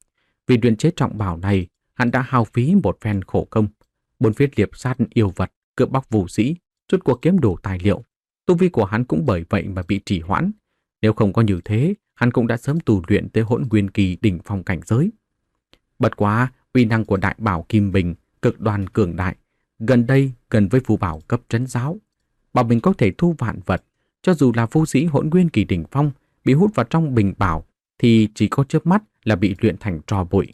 Vì luyện chế trọng bảo này, hắn đã hao phí một phen khổ công, bốn phía liệp sát yêu vật, cướp bóc vũ sĩ, rút cuộc kiếm đủ tài liệu. Tu vi của hắn cũng bởi vậy mà bị trì hoãn. Nếu không có như thế, hắn cũng đã sớm tu luyện tới Hỗn Nguyên kỳ đỉnh phong cảnh giới. Bất quá, uy năng của đại bảo Kim Bình cực đoan cường đại, gần đây gần với phù bảo cấp trấn giáo. Bảo bình có thể thu vạn vật, cho dù là vũ sĩ Hỗn Nguyên kỳ đỉnh phong bị hút vào trong bình bảo thì chỉ có chớp mắt là bị luyện thành tro bụi.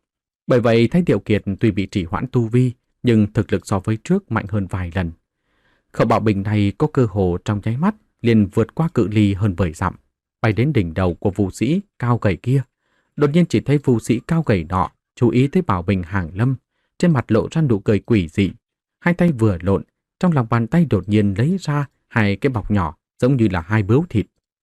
Bởi vậy Thái Tiểu Kiệt tuy bị trì hoãn tu vi, nhưng thực lực so với trước mạnh hơn vài lần. Khẩu bảo bình này có cơ hồ trong nháy mắt liền vượt qua cự ly hơn mười dặm, bay đến đỉnh đầu của vũ sĩ cao gầy kia. Đột nhiên chỉ thấy vũ sĩ cao gầy nọ chú ý tới bảo bình hàng lâm, trên mặt lộ ra nụ cười quỷ dị. Hai tay vừa lộn, trong lòng bàn tay đột nhiên lấy ra hai cái bọc nhỏ giống như là hai bướu thịt.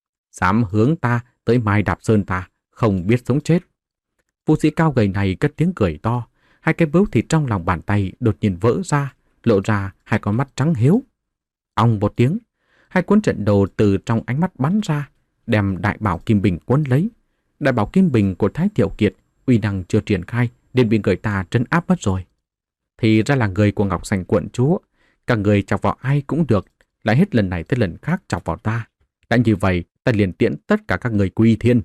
Dám hướng ta tới Mai Đạp Sơn ta, không biết sống chết. Vũ sĩ cao gầy này cất tiếng cười to, hai cái bướu thịt trong lòng bàn tay đột nhiên vỡ ra, lộ ra hai con mắt trắng hiếu. Ong một tiếng, hai cuốn trận đồ từ trong ánh mắt bắn ra, đem đại bảo Kim Bình cuốn lấy. Đại bảo Kim Bình của Thái Thiệu Kiệt uy năng chưa triển khai nên bị người ta trấn áp mất rồi. Thì ra là người của Ngọc Xanh quận chúa, cả người chọc vào ai cũng được, lại hết lần này tới lần khác chọc vào ta. Đã như vậy, ta liền tiễn tất cả các người quy thiên.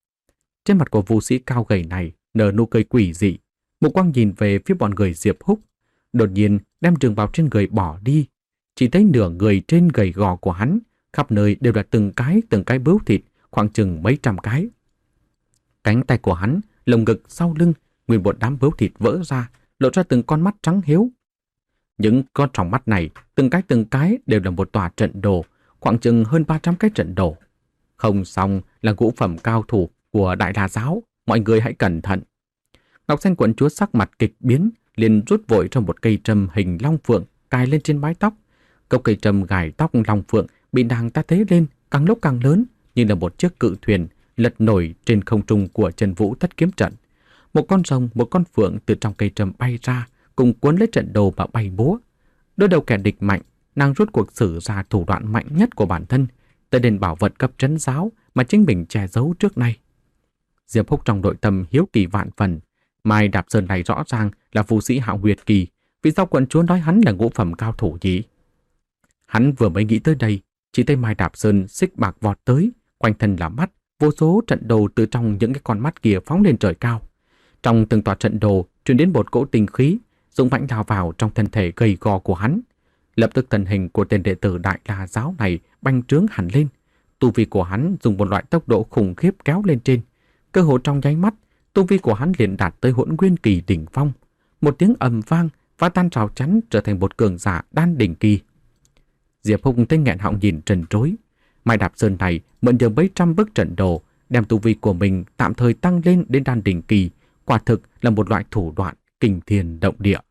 Trên mặt của vũ sĩ cao gầy này nở nụ cười quỷ dị, mục quang nhìn về phía bọn người Diệp Húc, đột nhiên đem trường bào trên người bỏ đi. Chỉ thấy nửa người trên gầy gò của hắn, khắp nơi đều là từng cái từng cái bướu thịt, khoảng chừng mấy trăm cái. Cánh tay của hắn, lồng ngực sau lưng, nguyên một đám bướu thịt vỡ ra, lộ ra từng con mắt trắng hiếu. Những con tròng mắt này, từng cái từng cái đều là một tòa trận đồ, khoảng chừng hơn ba trăm cái trận đồ. Không xong là ngũ phẩm cao thủ của Đại La giáo, mọi người hãy cẩn thận. Ngọc Xanh quận chúa sắc mặt kịch biến, liền rút vội ra một cây trâm hình long phượng cài lên trên mái tóc. Cốc cây trâm gài tóc long phượng bị nàng ta thế lên, càng lúc càng lớn, như là một chiếc cự thuyền lật nổi trên không trung của Trần Vũ thất kiếm trận. Một con rồng, một con phượng từ trong cây trâm bay ra, cùng cuốn lấy trận đồ và bay búa. Đối đầu kẻ địch mạnh, nàng rút cuộc sử ra thủ đoạn mạnh nhất của bản thân, tới đến bảo vật cấp trấn giáo mà chính mình che giấu trước nay. Diệp Húc trong nội tâm hiếu kỳ vạn phần. Mai Đạp Sơn này rõ ràng là vũ sĩ Hạo Nguyệt kỳ, vì sao quận chúa nói hắn là ngũ phẩm cao thủ nhỉ? Hắn vừa mới nghĩ tới đây, chỉ thấy Mai Đạp Sơn xích bạc vọt tới, quanh thân là mắt, vô số trận đồ từ trong những cái con mắt kia phóng lên trời cao. Trong từng tòa trận đồ truyền đến một cỗ tinh khí, dũng mãnh lao vào trong thân thể gầy gò của hắn. Lập tức thân hình của tên đệ tử Đại La giáo này bành trướng hẳn lên, tu vi của hắn dùng một loại tốc độ khủng khiếp kéo lên trên. Cơ hồ trong nháy mắt, tu vi của hắn liền đạt tới hỗn nguyên kỳ đỉnh phong. Một tiếng ầm vang phá tan rào chắn, trở thành một cường giả đan đỉnh kỳ. Diệp Húc thấy nghẹn họng nhìn trần trối. Mai Đạp Sơn này mượn nhờ mấy trăm bức trận đồ, đem tu vi của mình tạm thời tăng lên đến đan đỉnh kỳ, quả thực là một loại thủ đoạn kinh thiên động địa.